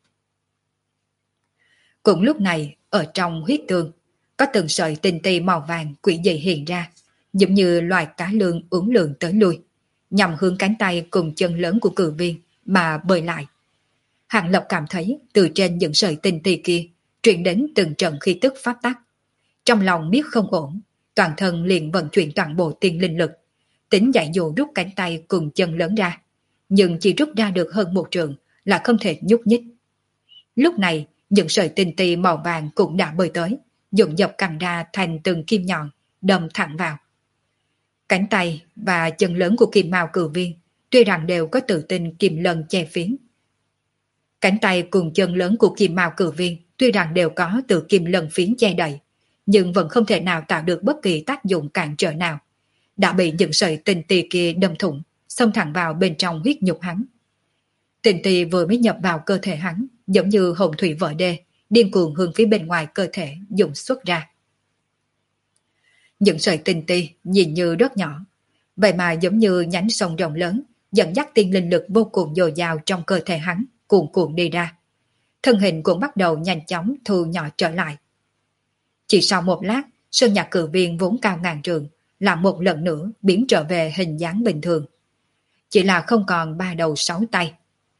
Cũng lúc này, ở trong huyết tương, có từng sợi tinh ti màu vàng quỷ dị hiện ra, giống như loài cá lương uốn lượn tới lui, nhằm hướng cánh tay cùng chân lớn của cử viên mà bơi lại. Hàng Lập cảm thấy từ trên những sợi tinh ti kia truyền đến từng trận khí tức pháp tắc. Trong lòng biết không ổn, toàn thân liền vận chuyển toàn bộ tiên linh lực, tính giải dụ rút cánh tay cùng chân lớn ra, nhưng chỉ rút ra được hơn một trường là không thể nhúc nhích. Lúc này, những sợi tinh ti màu vàng cũng đã bơi tới, dùng dọc căng ra thành từng kim nhọn, đâm thẳng vào. Cánh tay và chân lớn của kim mao cử viên tuy rằng đều có tự tin kim lân che phiến. Cánh tay cùng chân lớn của kim mao cử viên tuy rằng đều có từ kim lân phiến che đậy, nhưng vẫn không thể nào tạo được bất kỳ tác dụng cản trở nào. Đã bị những sợi tinh ti kia đâm thủng, xông thẳng vào bên trong huyết nhục hắn. Tinh ti vừa mới nhập vào cơ thể hắn, giống như hồng thủy vỡ đê, điên cuồng hướng phía bên ngoài cơ thể dùng xuất ra. Những sợi tinh ti nhìn như rất nhỏ, vậy mà giống như nhánh sông rộng lớn, dẫn dắt tiên linh lực vô cùng dồi dào trong cơ thể hắn, cuồn cuộn đi ra. Thân hình cũng bắt đầu nhanh chóng thu nhỏ trở lại. Chỉ sau một lát, sơn nhạc cử viên vốn cao ngàn trượng, là một lần nữa biến trở về hình dáng bình thường. Chỉ là không còn 3 đầu 6 tay.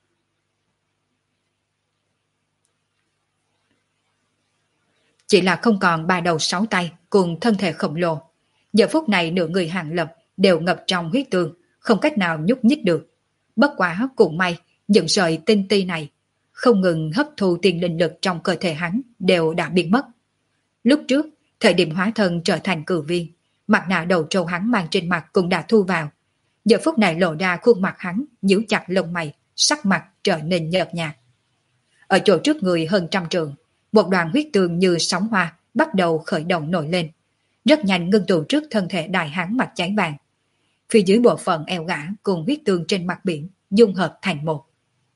Chỉ là không còn 3 đầu 6 tay cùng thân thể khổng lồ. Giờ phút này nửa người Hàng Lập đều ngập trong huyết tương, không cách nào nhúc nhích được. Bất quá cũng may, những sợi tinh ti này không ngừng hấp thu tiền linh lực trong cơ thể hắn đều đã biến mất. Lúc trước, thời điểm hóa thân trở thành cử viên, mặt nạ đầu trâu hắn mang trên mặt cũng đã thu vào. Giờ phút này lộ ra khuôn mặt hắn nhíu chặt lông mày, sắc mặt trở nên nhợt nhạt. Ở chỗ trước người hơn 100 trượng, một đoàn huyết tương như sóng hoa bắt đầu khởi động nổi lên, rất nhanh ngưng tụ trước thân thể đại hán mặt cháy vàng. Phía dưới bộ phận eo gã cùng huyết tương trên mặt biển dung hợp thành một.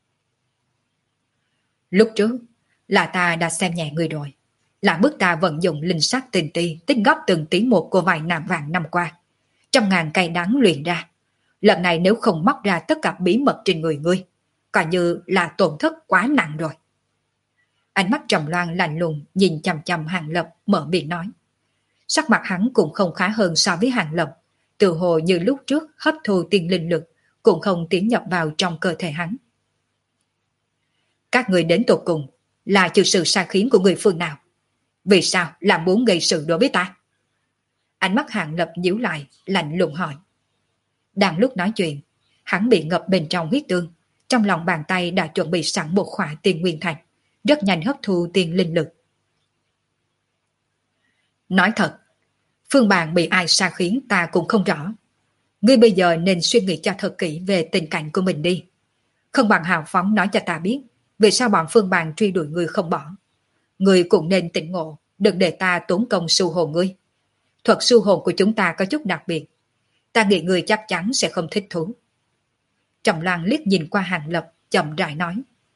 Lúc trước là ta đã xem nhẹ người rồi, là bức ta vận dụng linh sắc tình ti tích góp từng tí một của vài năm vàng năm qua, trăm ngàn cây đắng luyện ra. Lần này nếu không móc ra tất cả bí mật trên người ngươi, coi như là tổn thất quá nặng rồi. Ánh mắt Trầm Loan lạnh lùng nhìn chằm chằm Hàng Lập, mở miệng nói. Sắc mặt hắn cũng không khá hơn so với Hàng Lập, tự hồ như lúc trước hấp thu tiên linh lực cũng không tiến nhập vào trong cơ thể hắn. Các người đến tột cùng là trừ sự sai khiến của người phương nào? Vì sao lại muốn gây sự đối với ta? Ánh mắt Hàng Lập nhíu lại, lạnh lùng hỏi. Đang lúc nói chuyện, hắn bị ngập bên trong huyết tương, trong lòng bàn tay đã chuẩn bị sẵn một khỏa tiên nguyên thạch, rất nhanh hấp thu tiên linh lực. Nói thật, phương bàn bị ai sai khiến ta cũng không rõ. Ngươi bây giờ nên suy nghĩ cho thật kỹ về tình cảnh của mình đi. Không bằng hào phóng nói cho ta biết vì sao bọn phương bàn truy đuổi ngươi không bỏ. Ngươi cũng nên tỉnh ngộ, đừng để ta tốn công su hồn ngươi. Thuật su hồn của chúng ta có chút đặc biệt. Ta nghĩ ngươi chắc chắn sẽ không thích thú. Trầm Loan liếc nhìn qua Hàng Lập, chậm rãi nói.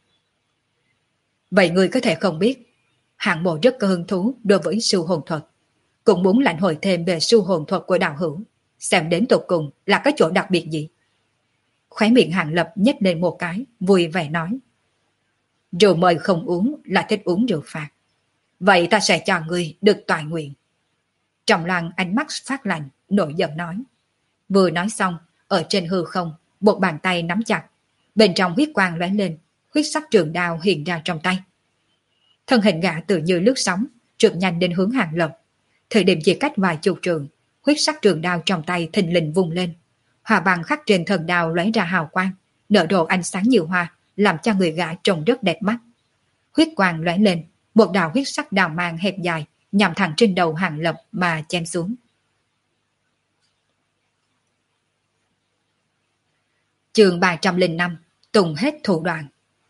Vậy ngươi có thể không biết, hạng mộ rất có hứng thú đối với su hồn thuật, cũng muốn lãnh hội thêm về su hồn thuật của đạo hữu, xem đến tột cùng là cái chỗ đặc biệt gì. Khóe miệng Hàng Lập nhếch lên một cái, vui vẻ nói. Rượu mời không uống là thích uống rượu phạt. Vậy ta sẽ cho ngươi được toại nguyện. Trầm Loan ánh mắt phát lạnh, nổi giận nói. Vừa nói xong, ở trên hư không, một bàn tay nắm chặt, bên trong huyết quang lóe lên, huyết sắc trường đao hiện ra trong tay. Thân hình gã tự như lướt sóng, trượt nhanh đến hướng Hàng Lập. Thời điểm chỉ cách vài chục trường, huyết sắc trường đao trong tay thình lình vung lên. Hòa bằng khắc trên thần đao lóe ra hào quang, nở rộ ánh sáng nhiều hoa, làm cho người gã trông rất đẹp mắt. Huyết quang lóe lên, một đạo huyết sắc đào mang hẹp dài nhằm thẳng trên đầu Hàng Lập mà chém xuống. Chương 305, Tùng hết thủ đoạn.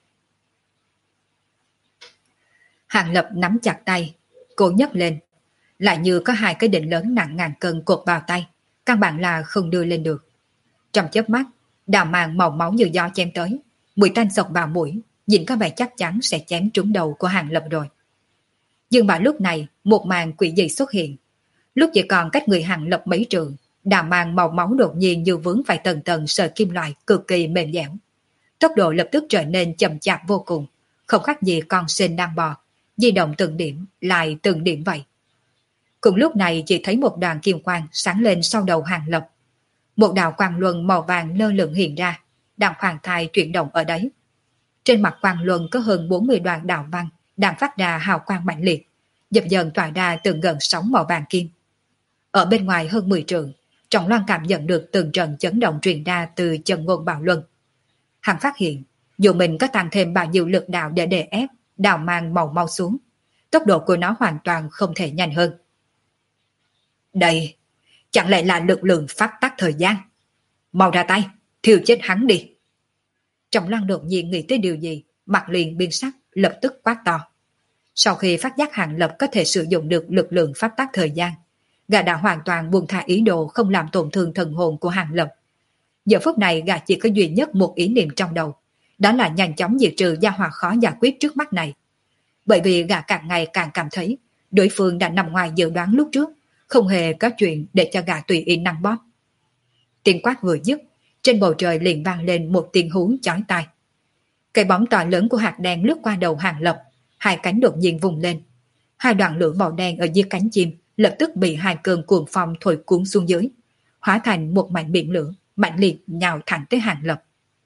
Hàng Lập nắm chặt tay, cô nhấc lên, lại như có hai cái đỉnh lớn nặng ngàn cân cột vào tay, căn bản là không đưa lên được. Trong chớp mắt, đào mang màu máu như gió chém tới, mũi tên sộc vào mũi, nhìn có vẻ chắc chắn sẽ chém trúng đầu của Hàng Lập rồi. Nhưng mà lúc này, một màn quỷ dị xuất hiện. Lúc chỉ còn cách người Hàng Lập mấy trượng, đào mang màu máu đột nhiên như vướng phải tầng tầng sợi kim loại cực kỳ mềm dẻo. Tốc độ lập tức trở nên chậm chạp vô cùng, không khác gì con sên đang bò, di động từng điểm lại từng điểm vậy. Cùng lúc này chỉ thấy một đoàn kim quang sáng lên sau đầu Hàng Lập. Một đạo quang luân màu vàng lơ lửng hiện ra, đang hoàng thai chuyển động ở đấy. Trên mặt quang luân có hơn 40 đoàn đạo văn đang phát ra hào quang mạnh liệt, dần dần tỏa ra từng gần sóng màu vàng kim. Ở bên ngoài hơn 10 trượng, Trọng Loan cảm nhận được từng trận chấn động truyền ra từ chân ngôn bạo luân. Hắn phát hiện, dù mình có tăng thêm bao nhiêu lực đạo để đè ép đào mang màu mau xuống, tốc độ của nó hoàn toàn không thể nhanh hơn. Đây, chẳng lẽ là lực lượng pháp tắc thời gian? Mau ra tay, thiêu chết hắn đi. Trọng Loan đột nhiên nghĩ tới điều gì, mặt liền biến sắc, lập tức quát to. Sau khi phát giác Hàng Lập có thể sử dụng được lực lượng pháp tắc thời gian, gã đã hoàn toàn buông tha ý đồ không làm tổn thương thần hồn của Hàng Lập. Giờ phút này gã chỉ có duy nhất một ý niệm trong đầu, đó là nhanh chóng diệt trừ gia hỏa khó giải quyết trước mắt này. Bởi vì gã càng ngày càng cảm thấy đối phương đã nằm ngoài dự đoán lúc trước, không hề có chuyện để cho gã tùy ý năng bóp. Tiếng quát vừa dứt, trên bầu trời liền vang lên một tiếng hú chói tai. Cái bóng to lớn của hạt đen lướt qua đầu Hàng Lập, hai cánh đột nhiên vùng lên. Hai đoạn lửa màu đen ở dưới cánh chim lập tức bị hai cơn cuồng phong thổi cuốn xuống dưới, hóa thành một mảnh biển lửa mạnh liệt nhào thẳng tới Hàng Lập.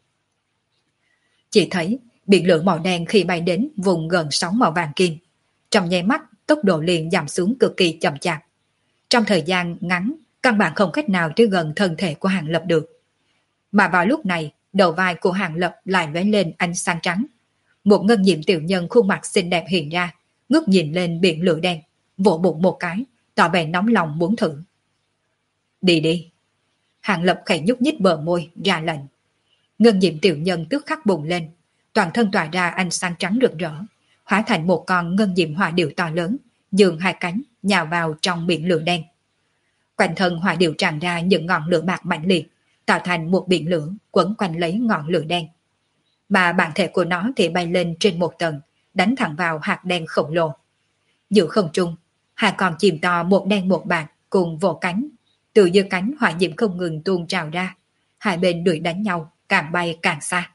Chỉ thấy biển lửa màu đen khi bay đến vùng gần sóng màu vàng kim, trong nháy mắt tốc độ liền giảm xuống cực kỳ chậm chạp. Trong thời gian ngắn, căn bản không cách nào tới gần thân thể của Hàng Lập được. Mà vào lúc này, đầu vai của Hàng Lập lại lóe lên ánh sáng trắng. Một ngân diệm tiểu nhân khuôn mặt xinh đẹp hiện ra, ngước nhìn lên biển lửa đen, vỗ bụng một cái, tỏ vẻ nóng lòng muốn thử. Đi đi. Hàng Lập khẽ nhúc nhích bờ môi, ra lệnh. Ngân diệm tiểu nhân tức khắc bùng lên, toàn thân tỏa ra ánh sáng trắng rực rỡ, hóa thành một con ngân diệm hỏa điểu to lớn, giương hai cánh nhào vào trong biển lửa đen. Quanh thân hỏa điểu tràn ra những ngọn lửa bạc mạnh liệt, tạo thành một biển lửa quấn quanh lấy ngọn lửa đen. Mà bản thể của nó thì bay lên trên một tầng, đánh thẳng vào hạt đen khổng lồ. Giữa không trung, hai con chim to một đen một bạc cùng vỗ cánh, từ giữa cánh hỏa diễm không ngừng tuôn trào ra, hai bên đuổi đánh nhau, càng bay càng xa.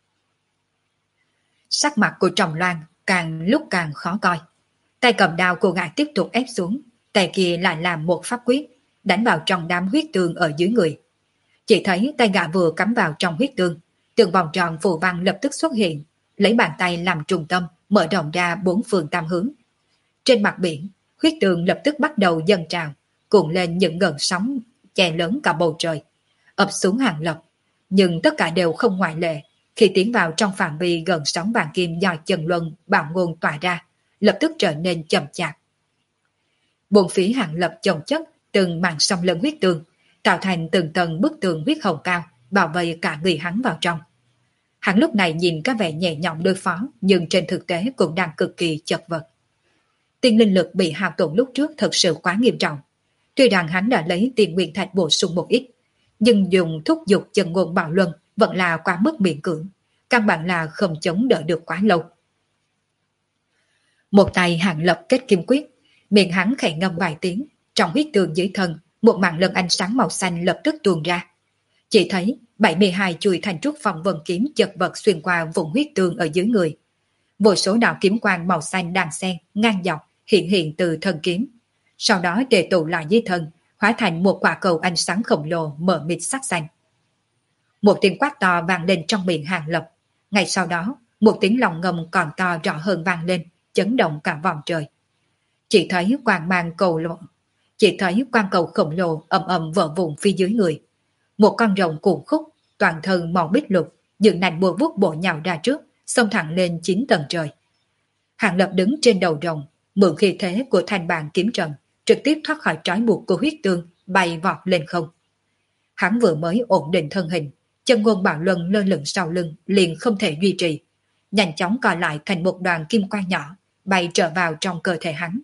Sắc mặt của Trầm Loan càng lúc càng khó coi. Tay cầm đao của gã tiếp tục ép xuống, tay kia lại làm một pháp quyết, đánh vào trong đám huyết tương ở dưới người. Chỉ thấy tay gã vừa cắm vào trong huyết tương, từng vòng tròn phù văn lập tức xuất hiện, lấy bàn tay làm trung tâm, mở rộng ra bốn phương tam hướng. Trên mặt biển, huyết tương lập tức bắt đầu dâng trào, cuộn lên những gợn sóng che lớn cả bầu trời, ập xuống Hàng Lập, nhưng tất cả đều không ngoại lệ. Khi tiến vào trong phạm vi gần sóng vàng kim do chân luân bảo ngôn tỏa ra, lập tức trở nên chậm chạp. Bốn phía Hàng Lập chồng chất từng màn sông lân huyết tương, tạo thành từng tầng bức tường huyết hồng cao, bảo vệ cả người hắn vào trong. Hắn lúc này nhìn có vẻ nhẹ nhõm đối phó, nhưng trên thực tế cũng đang cực kỳ chật vật. Tiên linh lực bị hao tổn lúc trước thật sự quá nghiêm trọng. Tuy rằng hắn đã lấy tiền nguyên thạch bổ sung một ít, nhưng dùng thúc giục chân ngôn bảo luân vẫn là quá mức miễn cưỡng, căn bản là không chống đỡ được quá lâu. Một tay Hàng Lập kết kim quyết, miệng hắn khẽ ngâm vài tiếng, trong huyết tương dưới thân, một màn lân ánh sáng màu xanh lập tức tuôn ra. Chỉ thấy 72 chuôi thành trúc phong vân kiếm chật vật xuyên qua vùng huyết tương ở dưới người. Vô số đạo kiếm quang màu xanh đan xen, ngang dọc, hiện từ thân kiếm. Sau đó tề tụ lại dưới thân, hóa thành một quả cầu ánh sáng khổng lồ mở mịt sắc xanh. Một tiếng quát to vang lên trong miệng Hàng Lập. Ngay sau đó, một tiếng lòng ngầm còn to rõ hơn vang lên, chấn động cả vòng trời. Chỉ thấy quang cầu khổng lồ ầm vỡ vụn phía dưới người. Một con rồng cuộn khúc, toàn thân màu bích lục, dựng nành bùa vút bộ nhào ra trước, xông thẳng lên 9 tầng trời. Hàng Lập đứng trên đầu rồng, mượn khí thế của thanh bàn kiếm trận, trực tiếp thoát khỏi trói buộc của huyết tương, bay vọt lên không. Hắn vừa mới ổn định thân hình, chân ngôn bảo luân lơ lửng sau lưng liền không thể duy trì, nhanh chóng co lại thành một đoàn kim quang nhỏ, bay trở vào trong cơ thể hắn.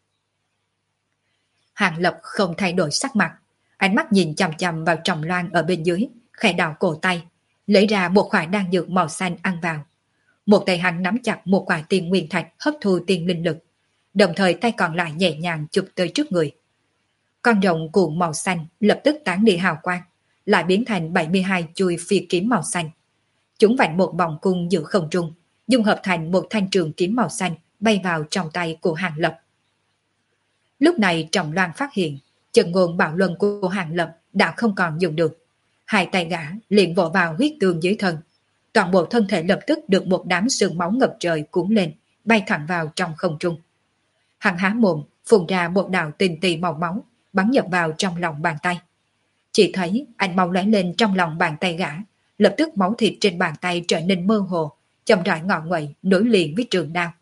Hàng Lập không thay đổi sắc mặt, ánh mắt nhìn chằm chằm vào Trầm Loan ở bên dưới, khẽ đảo cổ tay, lấy ra một khoả đan dược màu xanh ăn vào. Một tay hắn nắm chặt một quả tiên nguyên thạch hấp thu tiên linh lực, đồng thời tay còn lại nhẹ nhàng chụp tới trước người. Con rồng cuộn màu xanh lập tức tán đi hào quang, lại biến thành 72 chuôi phi kiếm màu xanh. Chúng vạch một vòng cung giữa không trung, dung hợp thành một thanh trường kiếm màu xanh bay vào trong tay của Hàng Lập. Lúc này Trọng Loan phát hiện, chân ngôn bảo luân của Hàng Lập đã không còn dùng được. Hai tay gã liền vỗ vào huyết tương dưới thân. Toàn bộ thân thể lập tức được một đám sương máu ngập trời cuốn lên, bay thẳng vào trong không trung. Hắn há mồm, phun ra một đạo tinh tì màu máu, bắn nhập vào trong lòng bàn tay. Chỉ thấy ánh máu lóe lên trong lòng bàn tay gã, lập tức máu thịt trên bàn tay trở nên mơ hồ, chậm rãi ngọ nguậy nối liền với trường đao.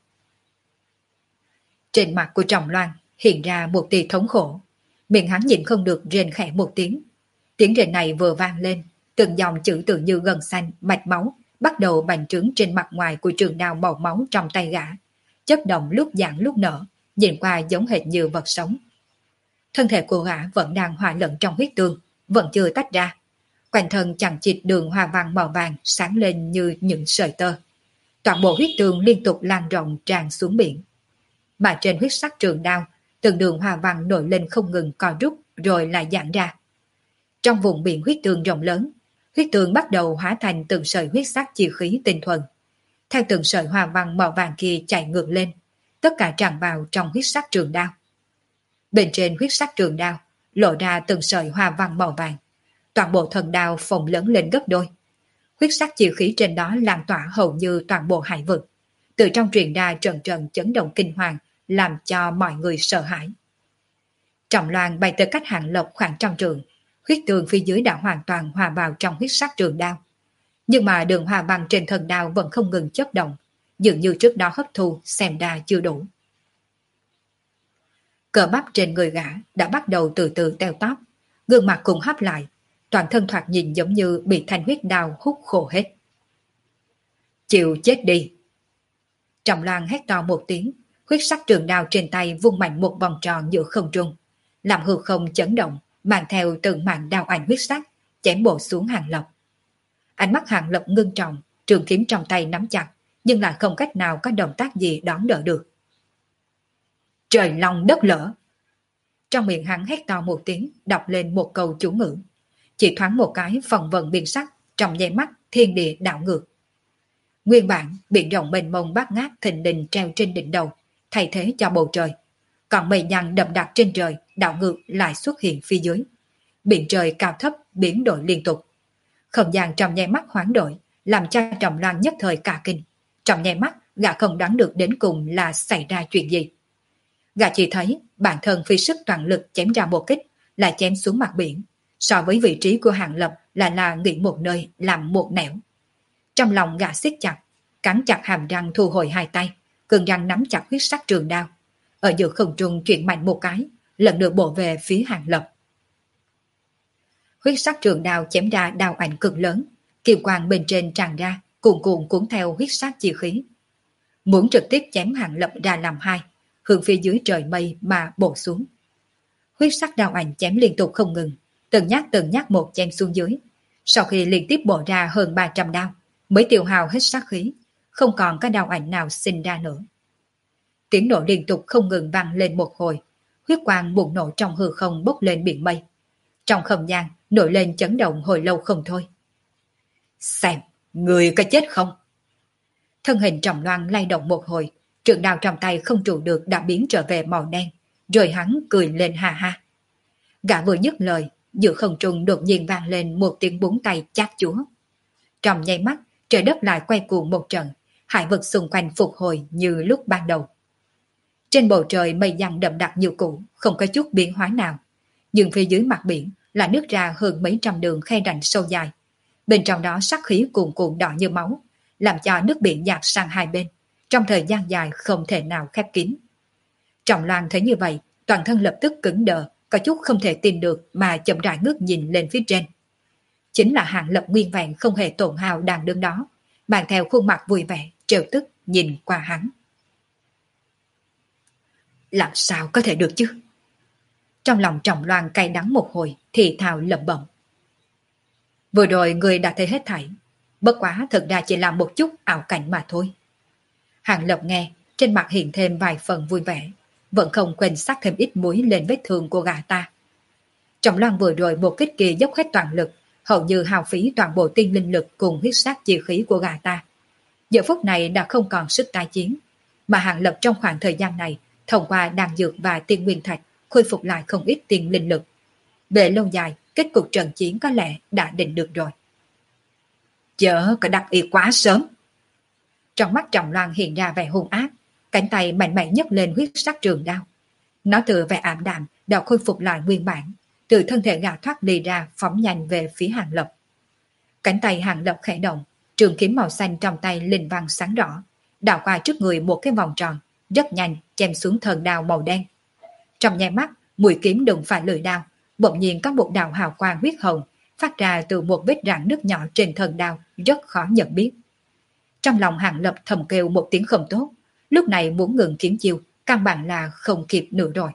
Trên mặt của Trọng Loan hiện ra một tia thống khổ, miệng hắn nhịn không được rên khẽ một tiếng. Tiếng rên này vừa vang lên, từng dòng chữ tự như gân xanh, mạch máu bắt đầu bành trướng trên mặt ngoài của trường đao màu máu trong tay gã, chất động lúc giãn lúc nở, nhìn qua giống hệt như vật sống. Thân thể của gã vẫn đang hòa lẫn trong huyết tương, vẫn chưa tách ra. Quanh thân chằng chịt đường hoa văn màu vàng sáng lên như những sợi tơ. Toàn bộ huyết tương liên tục lan rộng tràn xuống biển. Mà trên huyết sắc trường đao, từng đường hoa văn nổi lên không ngừng co rút rồi lại giãn ra. Trong vùng biển huyết tương rộng lớn, huyết tương bắt đầu hóa thành từng sợi huyết sắc chi khí tinh thuần. Theo từng sợi hoa văn màu vàng kia chạy ngược lên, tất cả tràn vào trong huyết sắc trường đao. Bên trên huyết sắc trường đao lộ ra từng sợi hoa văn màu vàng, toàn bộ thần đao phồng lớn lên gấp đôi. Huyết sắc chi khí trên đó lan tỏa hầu như toàn bộ hải vực, từ trong truyền ra trận trận chấn động kinh hoàng, làm cho mọi người sợ hãi. Trọng loan bay tới cách Hàng Lập khoảng trăm trượng, huyết tường phía dưới đã hoàn toàn hòa vào trong huyết sắc trường đao. Nhưng mà đường hoa văn trên thần đao vẫn không ngừng chớp động, dường như trước đó hấp thu xem ra chưa đủ. Cờ bắp trên người gã đã bắt đầu từ từ teo tóp, gương mặt cũng hấp lại, toàn thân thoạt nhìn giống như bị thanh huyết đao hút khô hết. Chịu chết đi! Trọng Loan hét to một tiếng, huyết sắc trường đao trên tay vung mạnh một vòng tròn giữa không trung, làm hư không chấn động, mang theo từng màn đao ảnh huyết sắc, chém bổ xuống Hàng Lập. Ánh mắt Hàng Lập ngưng trọng, trường kiếm trong tay nắm chặt, nhưng lại không cách nào có động tác gì đón đỡ được. Trời long đất lở! Trong miệng hắn hét to một tiếng, đọc lên một câu chú ngữ. Chỉ thoáng một cái phần vận biên sắc, trong nháy mắt thiên địa đảo ngược. Nguyên bản biển rộng mênh mông bát ngát thình lình treo trên đỉnh đầu, thay thế cho bầu trời. Còn mây nhăn đậm đặc trên trời đảo ngược lại xuất hiện phía dưới. Biển trời cao thấp biến đổi liên tục. Không gian trong nháy mắt hoán đổi, làm cho Trọng Loan nhất thời cả kinh. Trong nháy mắt gã không đoán được đến cùng là xảy ra chuyện gì. Gã chỉ thấy bản thân phi sức toàn lực chém ra một kích, lại chém xuống mặt biển. So với vị trí của Hàng Lập là nghỉ một nơi làm một nẻo. Trong lòng gã siết chặt, cắn chặt hàm răng thu hồi hai tay, cường răng nắm chặt huyết sắc trường đao. Ở giữa không trung chuyển mạnh một cái, lần nữa bổ về phía Hàng Lập. Huyết sắc trường đao chém ra đao ảnh cực lớn, kim quang bên trên tràn ra, cuồn cuộn cuốn theo huyết sắc chi khí. Muốn trực tiếp chém Hàng Lập ra làm hai, hướng phía dưới trời mây mà bổ xuống. Huyết sắc đao ảnh chém liên tục không ngừng, từng nhát một chém xuống dưới. Sau khi liên tiếp bổ ra hơn 300 đao, mới tiêu hao hết sát khí, không còn cái đao ảnh nào sinh ra nữa. Tiếng nổ liên tục không ngừng vang lên một hồi, huyết quang bùng nổ trong hư không bốc lên biển mây. Trong không gian nổi lên chấn động hồi lâu không thôi. Xem, người có chết không? Thân hình Trọng Loan lay động một hồi, trường đao trong tay không trụ được đã biến trở về màu đen, rồi hắn cười lên ha ha. Gã vừa dứt lời, giữa không trung đột nhiên vang lên một tiếng búng tay chát chúa. Trong nháy mắt, trời đất lại quay cuồng một trận, hải vực xung quanh phục hồi như lúc ban đầu. Trên bầu trời mây giăng đậm đặc như cũ, không có chút biến hóa nào. Nhưng phía dưới mặt biển là nứt ra hơn mấy trăm đường khe rãnh sâu dài. Bên trong đó sắc khí cuồn cuộn đỏ như máu, làm cho nước biển dạt sang hai bên, trong thời gian dài không thể nào khép kín. Trọng Loan thấy như vậy, toàn thân lập tức cứng đờ, có chút không thể tin được mà chậm rãi ngước nhìn lên phía trên. Chính là Hàng Lập nguyên vẹn không hề tổn hao đang đứng đó, mang theo khuôn mặt vui vẻ, trêu tức nhìn qua hắn. Làm sao có thể được chứ? Trong lòng Trọng Loan cay đắng một hồi, thì thào lẩm bẩm. Vừa rồi người đã thấy hết thảy, bất quá thực ra chỉ là một chút ảo cảnh mà thôi. Hàng Lập nghe, trên mặt hiện thêm vài phần vui vẻ, vẫn không quên sắc thêm ít muối lên vết thương của gã ta. Trọng Loan vừa rồi một kích kia dốc hết toàn lực, hầu như hao phí toàn bộ tiên linh lực cùng huyết sát chi khí của gã ta. Giờ phút này đã không còn sức tái chiến, mà Hàng Lập trong khoảng thời gian này, thông qua đan dược và tiên nguyên thạch, khôi phục lại không ít tiên linh lực. Về lâu dài, kết cục trận chiến có lẽ đã định được rồi. Chớ có đắc ý quá sớm. Trong mắt Trọng Loan hiện ra vẻ hung ác, cánh tay mạnh mẽ nhấc lên huyết sắc trường đao. Nó từ vẻ ảm đạm đã khôi phục lại nguyên bản, từ thân thể gã thoát đi ra phóng nhanh về phía Hàng Lập. Cánh tay Hàng Lập khẽ động, trường kiếm màu xanh trong tay linh vang sáng rõ, đảo qua trước người một cái vòng tròn, rất nhanh chém xuống thần đao màu đen. Trong nháy mắt, mũi kiếm đụng phải lưỡi đao, bỗng nhiên có một đạo hào quang huyết hồng phát ra từ một vết rạn nứt nhỏ trên thần đao, rất khó nhận biết. Trong lòng Hàng Lập thầm kêu một tiếng không tốt, lúc này muốn ngừng kiếm chiêu, căn bản là không kịp nữa rồi.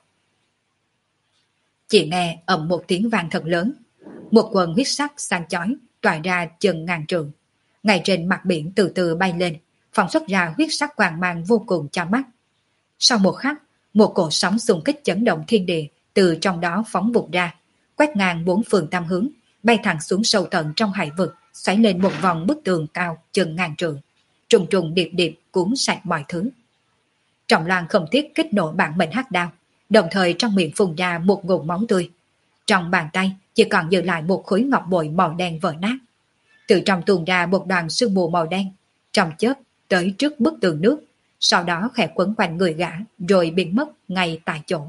Chỉ nghe ầm một tiếng vang thật lớn, một quần huyết sắc sáng chói tỏa ra chừng ngàn trượng, ngay trên mặt biển từ từ bay lên, phóng xuất ra huyết sắc quang mang vô cùng cho mắt. Sau một khắc, một cỗ sóng xung kích chấn động thiên địa từ trong đó phóng vụt ra, quét ngang bốn phương tam hướng, bay thẳng xuống sâu tận trong hải vực, xoáy lên một vòng bức tường cao chừng ngàn trượng, trùng trùng điệp điệp cuốn sạch mọi thứ. Trọng Loan không tiếc kích nổ bản mệnh hắc đao, đồng thời trong miệng phun ra một ngụm máu tươi. Trong bàn tay chỉ còn giữ lại một khối ngọc bội màu đen vỡ nát. Từ trong tuôn ra một đoàn sương mù màu đen, trong chớp tới trước bức tường nước, sau đó khẽ quấn quanh người gã rồi biến mất ngay tại chỗ.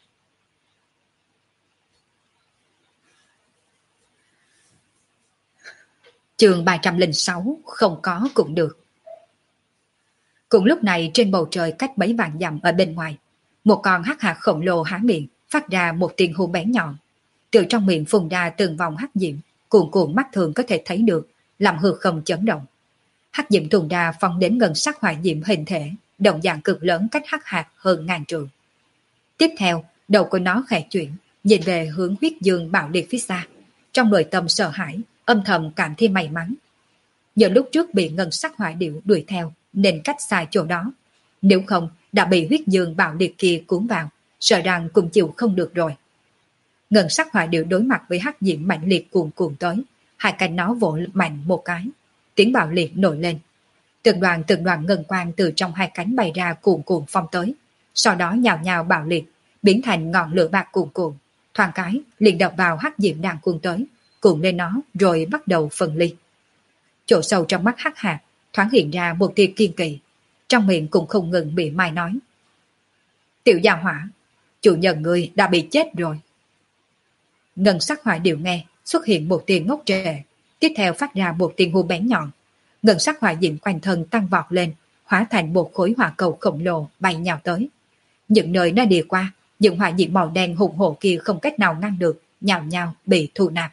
Chương 306 không có cũng được. Cùng lúc này trên bầu trời cách mấy vạn dặm ở bên ngoài, một con hắc hạt khổng lồ há miệng phát ra một tiếng hú bén nhọn. Từ trong miệng phun ra từng vòng hắc diệm, cuồn cuộn mắt thường có thể thấy được, làm hư không chấn động. Hắc diệm tuôn ra phóng đến gần sắc hỏa diệm hình thể, đồng dạng cực lớn cách hắc hạt hơn ngàn trượng. Tiếp theo, đầu của nó khẽ chuyển, nhìn về hướng huyết dương bạo liệt phía xa. Trong nội tâm sợ hãi, âm thầm cảm thấy may mắn. Nhờ lúc trước bị ngân sắc hỏa điệu đuổi theo nên cách xa chỗ đó. Nếu không đã bị huyết dương bạo liệt kia cuốn vào, sợ rằng cũng chịu không được rồi. Ngân sắc hỏa điệu đối mặt với hắc diệm mạnh liệt cuồn cuộn tới, hai cánh nó vỗ mạnh một cái, tiếng bạo liệt nổi lên. Từng đoàn ngân quang từ trong hai cánh bay ra cuồn cuộn phong tới, sau đó nhào nhào bạo liệt, biến thành ngọn lửa bạc cuồn cuộn, thoáng cái liền đập vào hắc diệm đang cuốn tới, cuộn lên nó rồi bắt đầu phân ly. Chỗ sâu trong mắt hắc hạt thoáng hiện ra một tia kiên kỳ, trong miệng cũng không ngừng bị mai nói: "Tiểu gia hỏa, chủ nhân ngươi đã bị chết rồi." Ngân sắc hỏa điệu nghe xuất hiện một tiếng ngốc trệ, tiếp theo phát ra một tiếng hú bén nhọn. Ngân sắc hỏa diệm quanh thân tăng vọt lên, hóa thành một khối hỏa cầu khổng lồ bay nhào tới. Những nơi nó đi qua, những hỏa diệm màu đen hùng hổ kia không cách nào ngăn được, nhào nhào bị thu nạp.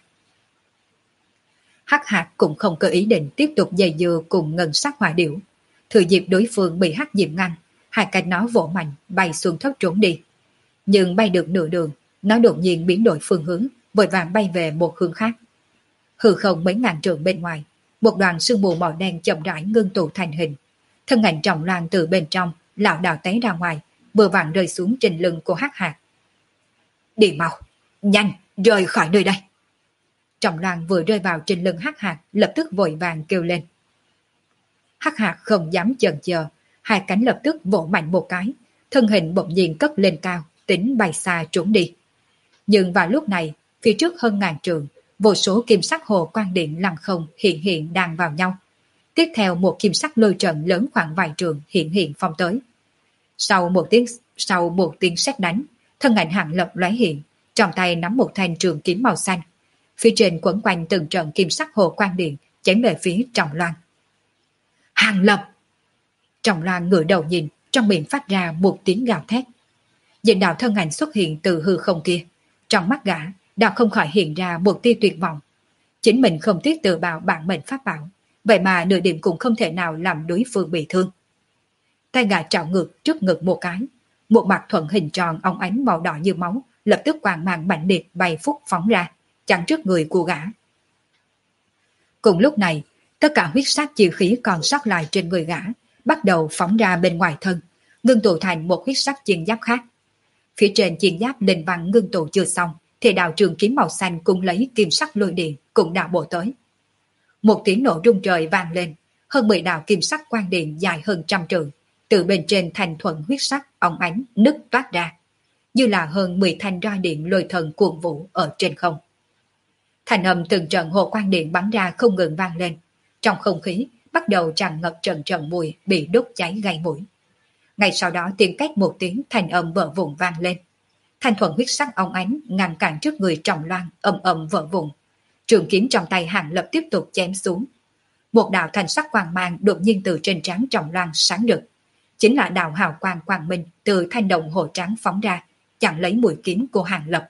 Hắc hạt cũng không có ý định tiếp tục dây dưa cùng ngân sắc hỏa điểu. Thừa dịp đối phương bị hắc diệm ngăn, hai cánh nó vỗ mạnh bay xuống thấp trốn đi. Nhưng bay được nửa đường, nó đột nhiên biến đổi phương hướng, vội vàng bay về một hướng khác. Hư không mấy ngàn trượng bên ngoài, một đoàn sương mù màu đen chậm rãi ngưng tụ thành hình. Thân ảnh trọng loan từ bên trong lảo đảo té ra ngoài, vừa vặn rơi xuống trên lưng của hắc hạt. "Đi mau, nhanh, rời khỏi nơi đây!" Trọng loan vừa rơi vào trên lưng hắc hạt, lập tức vội vàng kêu lên. Hắc hạt không dám chần chờ, hai cánh lập tức vỗ mạnh một cái, thân hình bỗng nhiên cất lên cao, tính bay xa trốn đi. Nhưng vào lúc này, phía trước hơn ngàn trượng, vô số kim sắc hồ quang điện lăng không hiện đang vào nhau. Tiếp theo một kim sắc lôi trận lớn khoảng vài trường hiện phong tới. Sau một tiếng sét đánh, thân ảnh Hàng Lập lóe hiện, trong tay nắm một thanh trường kiếm màu xanh. Phía trên quấn quanh từng trận kim sắc hồ quang điện chém về phía Trọng Loan. "Hàng Lập!" Trọng Loan ngửa đầu nhìn, trong miệng phát ra một tiếng gào thét. Nhìn đạo thân ảnh xuất hiện từ hư không kia, trong mắt gã đã không khỏi hiện ra một tia tuyệt vọng. Chính mình không tiếc tự bào bản mệnh pháp bảo, vậy mà nửa điểm cũng không thể nào làm đối phương bị thương. Tay gã trảo ngược trước ngực một cái, một mặt thuận hình tròn óng ánh màu đỏ như máu lập tức quang mang mạnh liệt bay phúc phóng ra, chặn trước người của gã. Cùng lúc này, tất cả huyết sắc chi khí còn sót lại trên người gã bắt đầu phóng ra bên ngoài thân, ngưng tụ thành một huyết sắc chiến giáp khác. Phía trên chiến giáp linh văn ngưng tụ chưa xong, thì đạo trường kiếm màu xanh cũng lấy kim sắc lôi điện cũng đã bổ tới. Một tiếng nổ rung trời vang lên, hơn 10 đạo kim sắc quang điện dài hơn trăm trượng, từ bên trên thành thuận huyết sắc óng ánh nứt toát ra, như là hơn 10 thanh roi điện lôi thần cuồng vũ ở trên không. Thành âm từng trận hồ quang điện bắn ra không ngừng vang lên, trong không khí bắt đầu tràn ngập trận mùi bị đốt cháy gây mũi. Ngay sau đó tiếng két một tiếng thành âm vỡ vụn vang lên. Thanh thuận huyết sắc óng ánh ngăn cản trước người Trọng Loan ầm vỡ vụn. Trường kiếm trong tay Hàng Lập tiếp tục chém xuống. Một đạo thanh sắc quang mang đột nhiên từ trên trán Trọng Loan sáng rực. Chính là đạo hào quang quang minh từ thanh đồng hồ trắng phóng ra, chặn lấy mũi kiếm của Hàng Lập.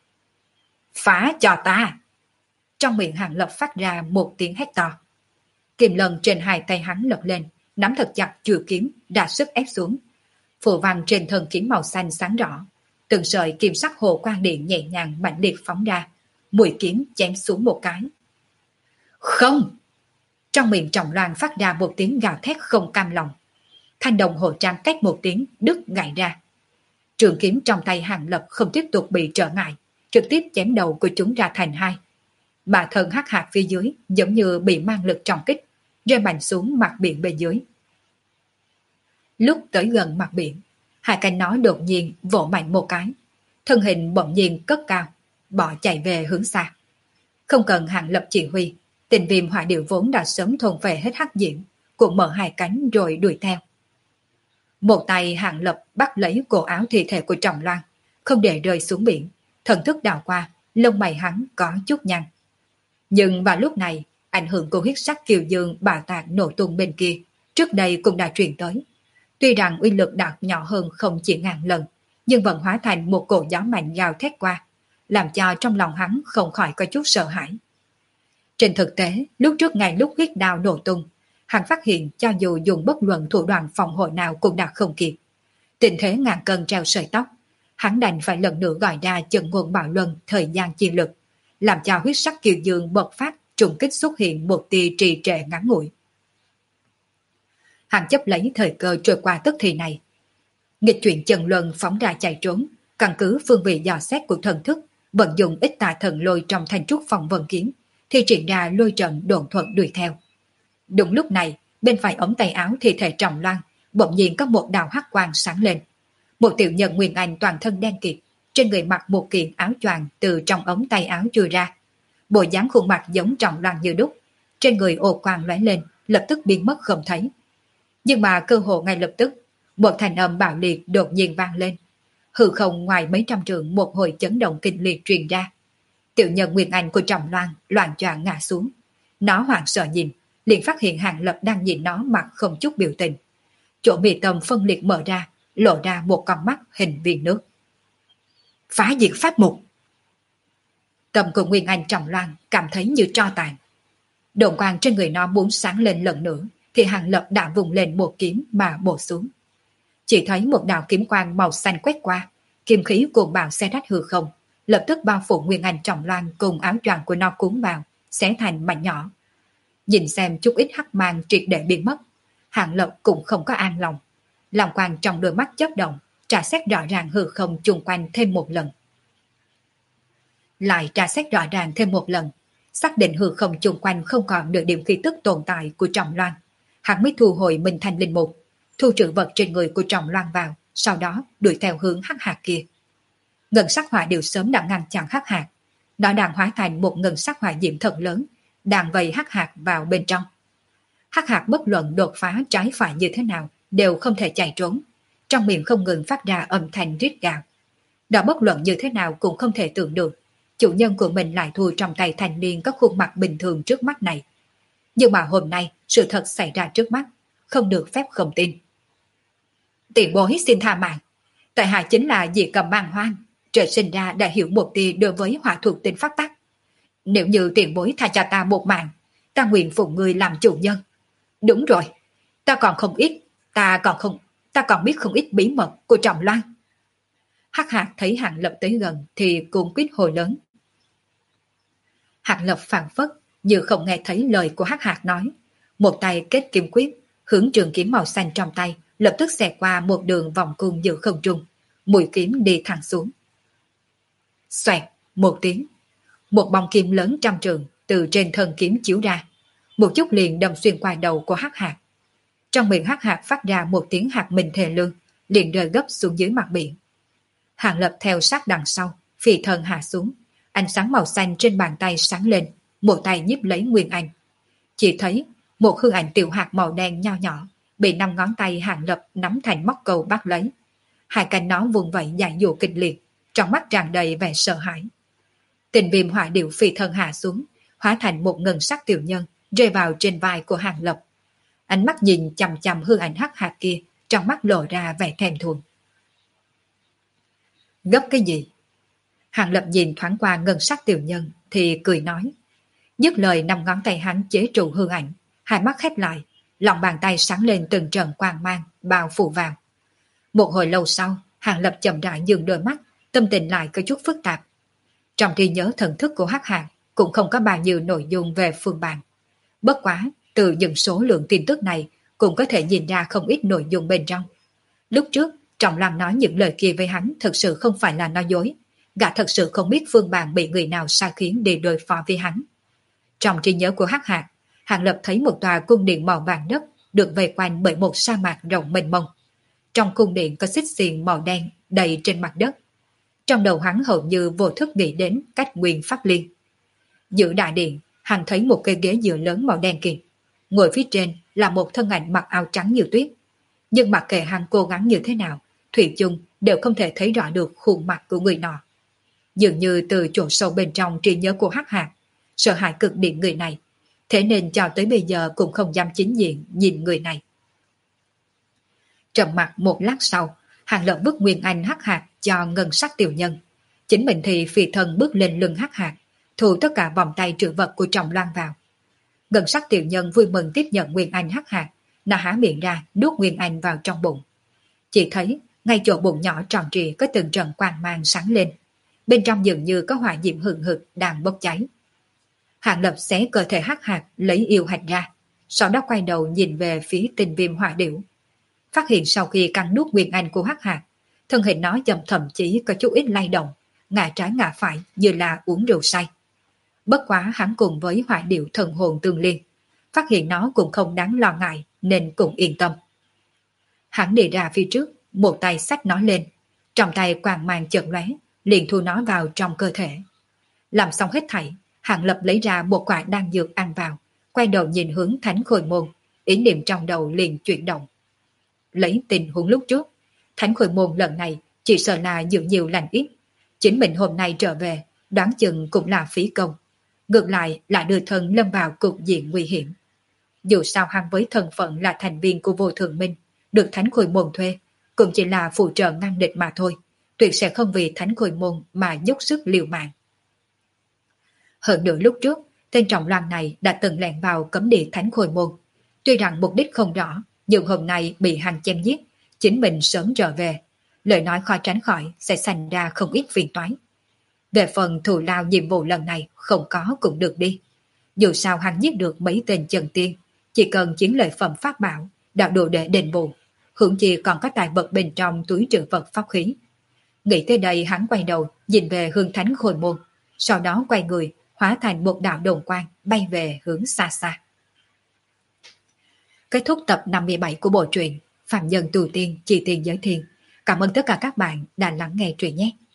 "Phá cho ta!" Trong miệng Hàng Lập phát ra một tiếng hét to. Kim lần trên hai tay hắn lật lên, nắm thật chặt chuôi kiếm, đã sức ép xuống. Phù văn trên thân kiếm màu xanh sáng rõ, từng sợi kim sắc hồ quang điện nhẹ nhàng mạnh liệt phóng ra, mũi kiếm chém xuống một cái. "Không!" Trong miệng Trọng Loan phát ra một tiếng gào thét không cam lòng. Thanh đồng hồ trang cách một tiếng đứt gãy ra. Trường kiếm trong tay Hàng Lập không tiếp tục bị trở ngại, trực tiếp chém đầu của chúng ra thành hai. Bà thân hắc hạt phía dưới giống như bị mang lực trọng kích, rơi mạnh xuống mặt biển bên dưới. Lúc tới gần mặt biển, Hai cánh nó đột nhiên vỗ mạnh một cái, thân hình bỗng nhiên cất cao, bỏ chạy về hướng xa. Không cần Hàng Lập chỉ huy, Tình Viêm hỏa điệu vốn đã sớm thôn về hết hắc diễm, cũng mở hai cánh rồi đuổi theo. Một tay Hàng Lập bắt lấy cổ áo thi thể của Trọng Loan, không để rơi xuống biển, thần thức đào qua, lông mày hắn có chút nhăn. Nhưng vào lúc này, ảnh hưởng của huyết sắc kiều dương bạo tạc nổ tung bên kia, trước đây cũng đã truyền tới. Tuy rằng uy lực đạt nhỏ hơn không chỉ ngàn lần, nhưng vẫn hóa thành một cỗ gió mạnh gào thét qua, làm cho trong lòng hắn không khỏi có chút sợ hãi. Trên thực tế, lúc trước ngay lúc huyết đao nổ tung, hắn phát hiện cho dù dùng bất luận thủ đoạn phòng hộ nào cũng đã không kịp. Tình thế ngàn cân treo sợi tóc, hắn đành phải lần nữa gọi ra chân nguồn bạo luân thời gian chi lực, làm cho huyết sắc kiều dương bộc phát trùng kích xuất hiện một tia trì trệ ngắn ngủi. Hắn chấp lấy thời cơ trôi qua tức thì này. Nghịch chuyển chân luân phóng ra chạy trốn, căn cứ phương vị dò xét của thần thức, vận dụng ít tà thần lôi trong thanh trúc phòng vận kiếm, thì triển ra lôi trận đồn thuận đuổi theo. Đúng lúc này, bên phải ống tay áo thi thể Trọng Loan, bỗng nhiên có một đạo hắc quang sáng lên. Một tiểu nhân Nguyên Anh toàn thân đen kịt, trên người mặc một kiện áo choàng từ trong ống tay áo chui ra. Bộ dáng khuôn mặt giống Trọng Loan như đúc, trên người ô quang lóe lên, lập tức biến mất không thấy. Nhưng mà cơ hồ ngay lập tức, một thanh âm bạo liệt đột nhiên vang lên. Hư không ngoài mấy trăm trượng một hồi chấn động kinh liệt truyền ra. Tiểu nhân Nguyên Anh của Trọng Loan loạn choạng ngã xuống. Nó hoảng sợ nhìn, liền phát hiện Hàng Lập đang nhìn nó mặt không chút biểu tình. Chỗ mi tâm phân liệt mở ra, lộ ra một con mắt hình viên nước. Phá diệt pháp mục. Tâm của Nguyên Anh Trọng Loan cảm thấy như tro tàn. Độn quang trên người nó muốn sáng lên lần nữa, thì Hàng Lập đã vùng lên một kiếm mà bổ xuống. Chỉ thấy một đạo kiếm quang màu xanh quét qua, kim khí cuồng bạo xé rách hư không, lập tức bao phủ Nguyên Anh Trọng Loan cùng áo choàng của nó cuốn vào, xé thành mảnh nhỏ. Nhìn xem chút ít hắc mang triệt để biến mất, Hàng Lập cũng không có an lòng. Lòng quang trong đôi mắt chớp động, tra xét rõ ràng hư không chung quanh thêm một lần. Lại tra xét rõ ràng thêm một lần, xác định hư không chung quanh không còn được điểm khí tức tồn tại của Trọng Loan. Hắn mới thu hồi mình thành linh mục, thu trữ vật trên người của Trọng Loan vào, sau đó đuổi theo hướng hắc hạt kia. Ngân sắc hỏa đều sớm đã ngăn chặn hắc hạt, nó đang hóa thành một ngân sắc hỏa diễm thật lớn, đang vây hắc hạt vào bên trong. Hắc hạt bất luận đột phá trái phải như thế nào đều không thể chạy trốn, trong miệng không ngừng phát ra âm thanh rít gào. Đó bất luận như thế nào cũng không thể tưởng được, chủ nhân của mình lại thua trong tay thanh niên có khuôn mặt bình thường trước mắt này. Nhưng mà hôm nay sự thật xảy ra trước mắt, không được phép không tin. Tiền bối xin tha mạng, tại hạ chính là dị cầm mang hoang, trời sinh ra đã hiểu một tia đối với hỏa thuộc tính pháp tắc. Nếu như tiền bối tha cho ta một mạng, ta nguyện phụng người làm chủ nhân. Đúng rồi, ta còn biết không ít bí mật của Trọng Loan. Hắc Hạt thấy Hàng Lập tới gần thì cuống quýt hồi lớn. Hàng Lập phảng phất như không nghe thấy lời của Hắc Hạt nói, một tay kết kim quyết, hướng trường kiếm màu xanh trong tay, lập tức xẹt qua một đường vòng cung giữa không trung, mũi kiếm đi thẳng xuống. Xoẹt một tiếng, một bóng kiếm lớn trăm trường từ trên thân kiếm chiếu ra, một chút liền đâm xuyên qua đầu của Hắc Hạt. Trong miệng Hắc Hạt phát ra một tiếng hạt mình thề lương, liền rơi gấp xuống dưới mặt biển. Hàng Lập theo sát đằng sau, phi thân hạ xuống, ánh sáng màu xanh trên bàn tay sáng lên, một tay nhíp lấy Nguyên Anh. Chỉ thấy một hư ảnh tiểu hạt màu đen nho nhỏ bị 5 ngón tay Hàng Lập nắm thành móc câu bắt lấy. Hai cánh nó vùng vẫy giải dụ kịch liệt, trong mắt tràn đầy vẻ sợ hãi. Tình Viêm hỏa điệu phi thân hạ xuống, hóa thành một ngân sắc tiểu nhân rơi vào trên vai của Hàng Lập. Ánh mắt nhìn chằm chằm hư ảnh hắc hạt kia, trong mắt lộ ra vẻ thèm thuồng. Gấp cái gì? Hàng Lập nhìn thoáng qua ngân sắc tiểu nhân thì cười nói. Dứt lời 5 ngón tay hắn chế trụ hư ảnh, hai mắt khép lại, lòng bàn tay sáng lên từng trận quang mang, bao phủ vào. Một hồi lâu sau, Hàng Lập chậm rãi dừng đôi mắt, tâm tình lại có chút phức tạp. Trong trí nhớ thần thức của Hắc Hạt cũng không có bao nhiêu nội dung về phương bàn. Bất quá, từ những số lượng tin tức này cũng có thể nhìn ra không ít nội dung bên trong. Lúc trước, Trọng Loan nói những lời kia với hắn thực sự không phải là nói dối. Gã thật sự không biết phương bàn bị người nào sai khiến để đối phó với hắn. Trong trí nhớ của Hắc Hạt, Hàng Lập thấy một tòa cung điện màu vàng đất được vây quanh bởi một sa mạc rộng mênh mông. trong cung điện có xích xiềng màu đen đầy trên mặt đất. Trong đầu hắn hầu như vô thức nghĩ đến cách nguyên pháp liên. Giữa đại điện, hắn thấy một cây ghế dựa lớn màu đen kịt. Ngồi phía trên là một thân ảnh mặc áo trắng như tuyết. Nhưng mặc kệ hắn cố gắng như thế nào, thủy chung đều không thể thấy rõ được khuôn mặt của người nọ. Dường như từ chỗ sâu bên trong trí nhớ của Hắc Hạc, sợ hãi cực điểm người này, thế nên cho tới bây giờ cũng không dám chính diện nhìn người này. Trầm mặt một lát sau, Hàng Lập vứt Nguyên Anh Hắc Hạc cho ngân sắc tiểu nhân. Chính mình thì phi thân bước lên lưng Hắc Hạc, thu tất cả vòng tay trữ vật của Trọng Loan vào. Ngân sắc tiểu nhân vui mừng tiếp nhận Nguyên Anh Hắc Hạc, nó há miệng ra nuốt Nguyên Anh vào trong bụng. Chỉ thấy ngay chỗ bụng nhỏ tròn trịa có từng trận quang mang sáng lên, bên trong dường như có hỏa diễm hừng hực đang bốc cháy. Hàng Lập xé cơ thể Hắc Hạc lấy yêu hạch ra, sau đó quay đầu nhìn về phía Tinh Viêm Hỏa Điểu. Phát hiện sau khi cắn nuốt Nguyên Anh của Hắc Hạc, thân hình nó thậm chí có chút ít lay động, ngả trái ngả phải như là uống rượu say. Bất quá hắn cùng với Hỏa Điểu thần hồn tương liên, phát hiện nó cũng không đáng lo ngại nên cũng yên tâm. Hắn đi ra phía trước, một tay xách nó lên, trong tay quang mang chợt lóe, liền thu nó vào trong cơ thể. Làm xong hết thảy, Hàng Lập lấy ra một quả đan dược ăn vào, quay đầu nhìn hướng Thánh Khôi Môn, ý niệm trong đầu liền chuyển động. Lấy tình huống lúc trước, Thánh Khôi Môn lần này chỉ sợ là dưỡng nhiều lành ít. Chính mình hôm nay trở về, đoán chừng cũng là phí công. Ngược lại là đưa thân lâm vào cục diện nguy hiểm. Dù sao hắn với thân phận là thành viên của Vô Thượng Minh, được Thánh Khôi Môn thuê, cũng chỉ là phụ trợ ngăn địch mà thôi, tuyệt sẽ không vì Thánh Khôi Môn mà dốc sức liều mạng. Hơn nữa lúc trước, tên Trọng Loan này đã từng lẻn vào cấm địa Thánh Khôi Môn. Tuy rằng mục đích không rõ, nhưng hôm nay bị hắn chém giết, chính mình sớm trở về, lời nói khó tránh khỏi sẽ sanh ra không ít phiền toái. Về phần thù lao nhiệm vụ lần này không có cũng được đi. Dù sao hắn giết được mấy tên chân tiên, chỉ cần chiến lợi phẩm pháp bảo, đạo đồ để đền bù, hưởng chi còn có tài vật bên trong túi trữ vật pháp khí. Nghĩ tới đây hắn quay đầu nhìn về hướng Thánh Khôi Môn, sau đó quay người hóa thành một đạo đồn quang bay về hướng xa xa. Kết thúc tập 57 của bộ truyện Phạm Nhân Tu Tiên Chi Tiên Giới Thiên. Cảm ơn tất cả các bạn đã lắng nghe truyện nhé.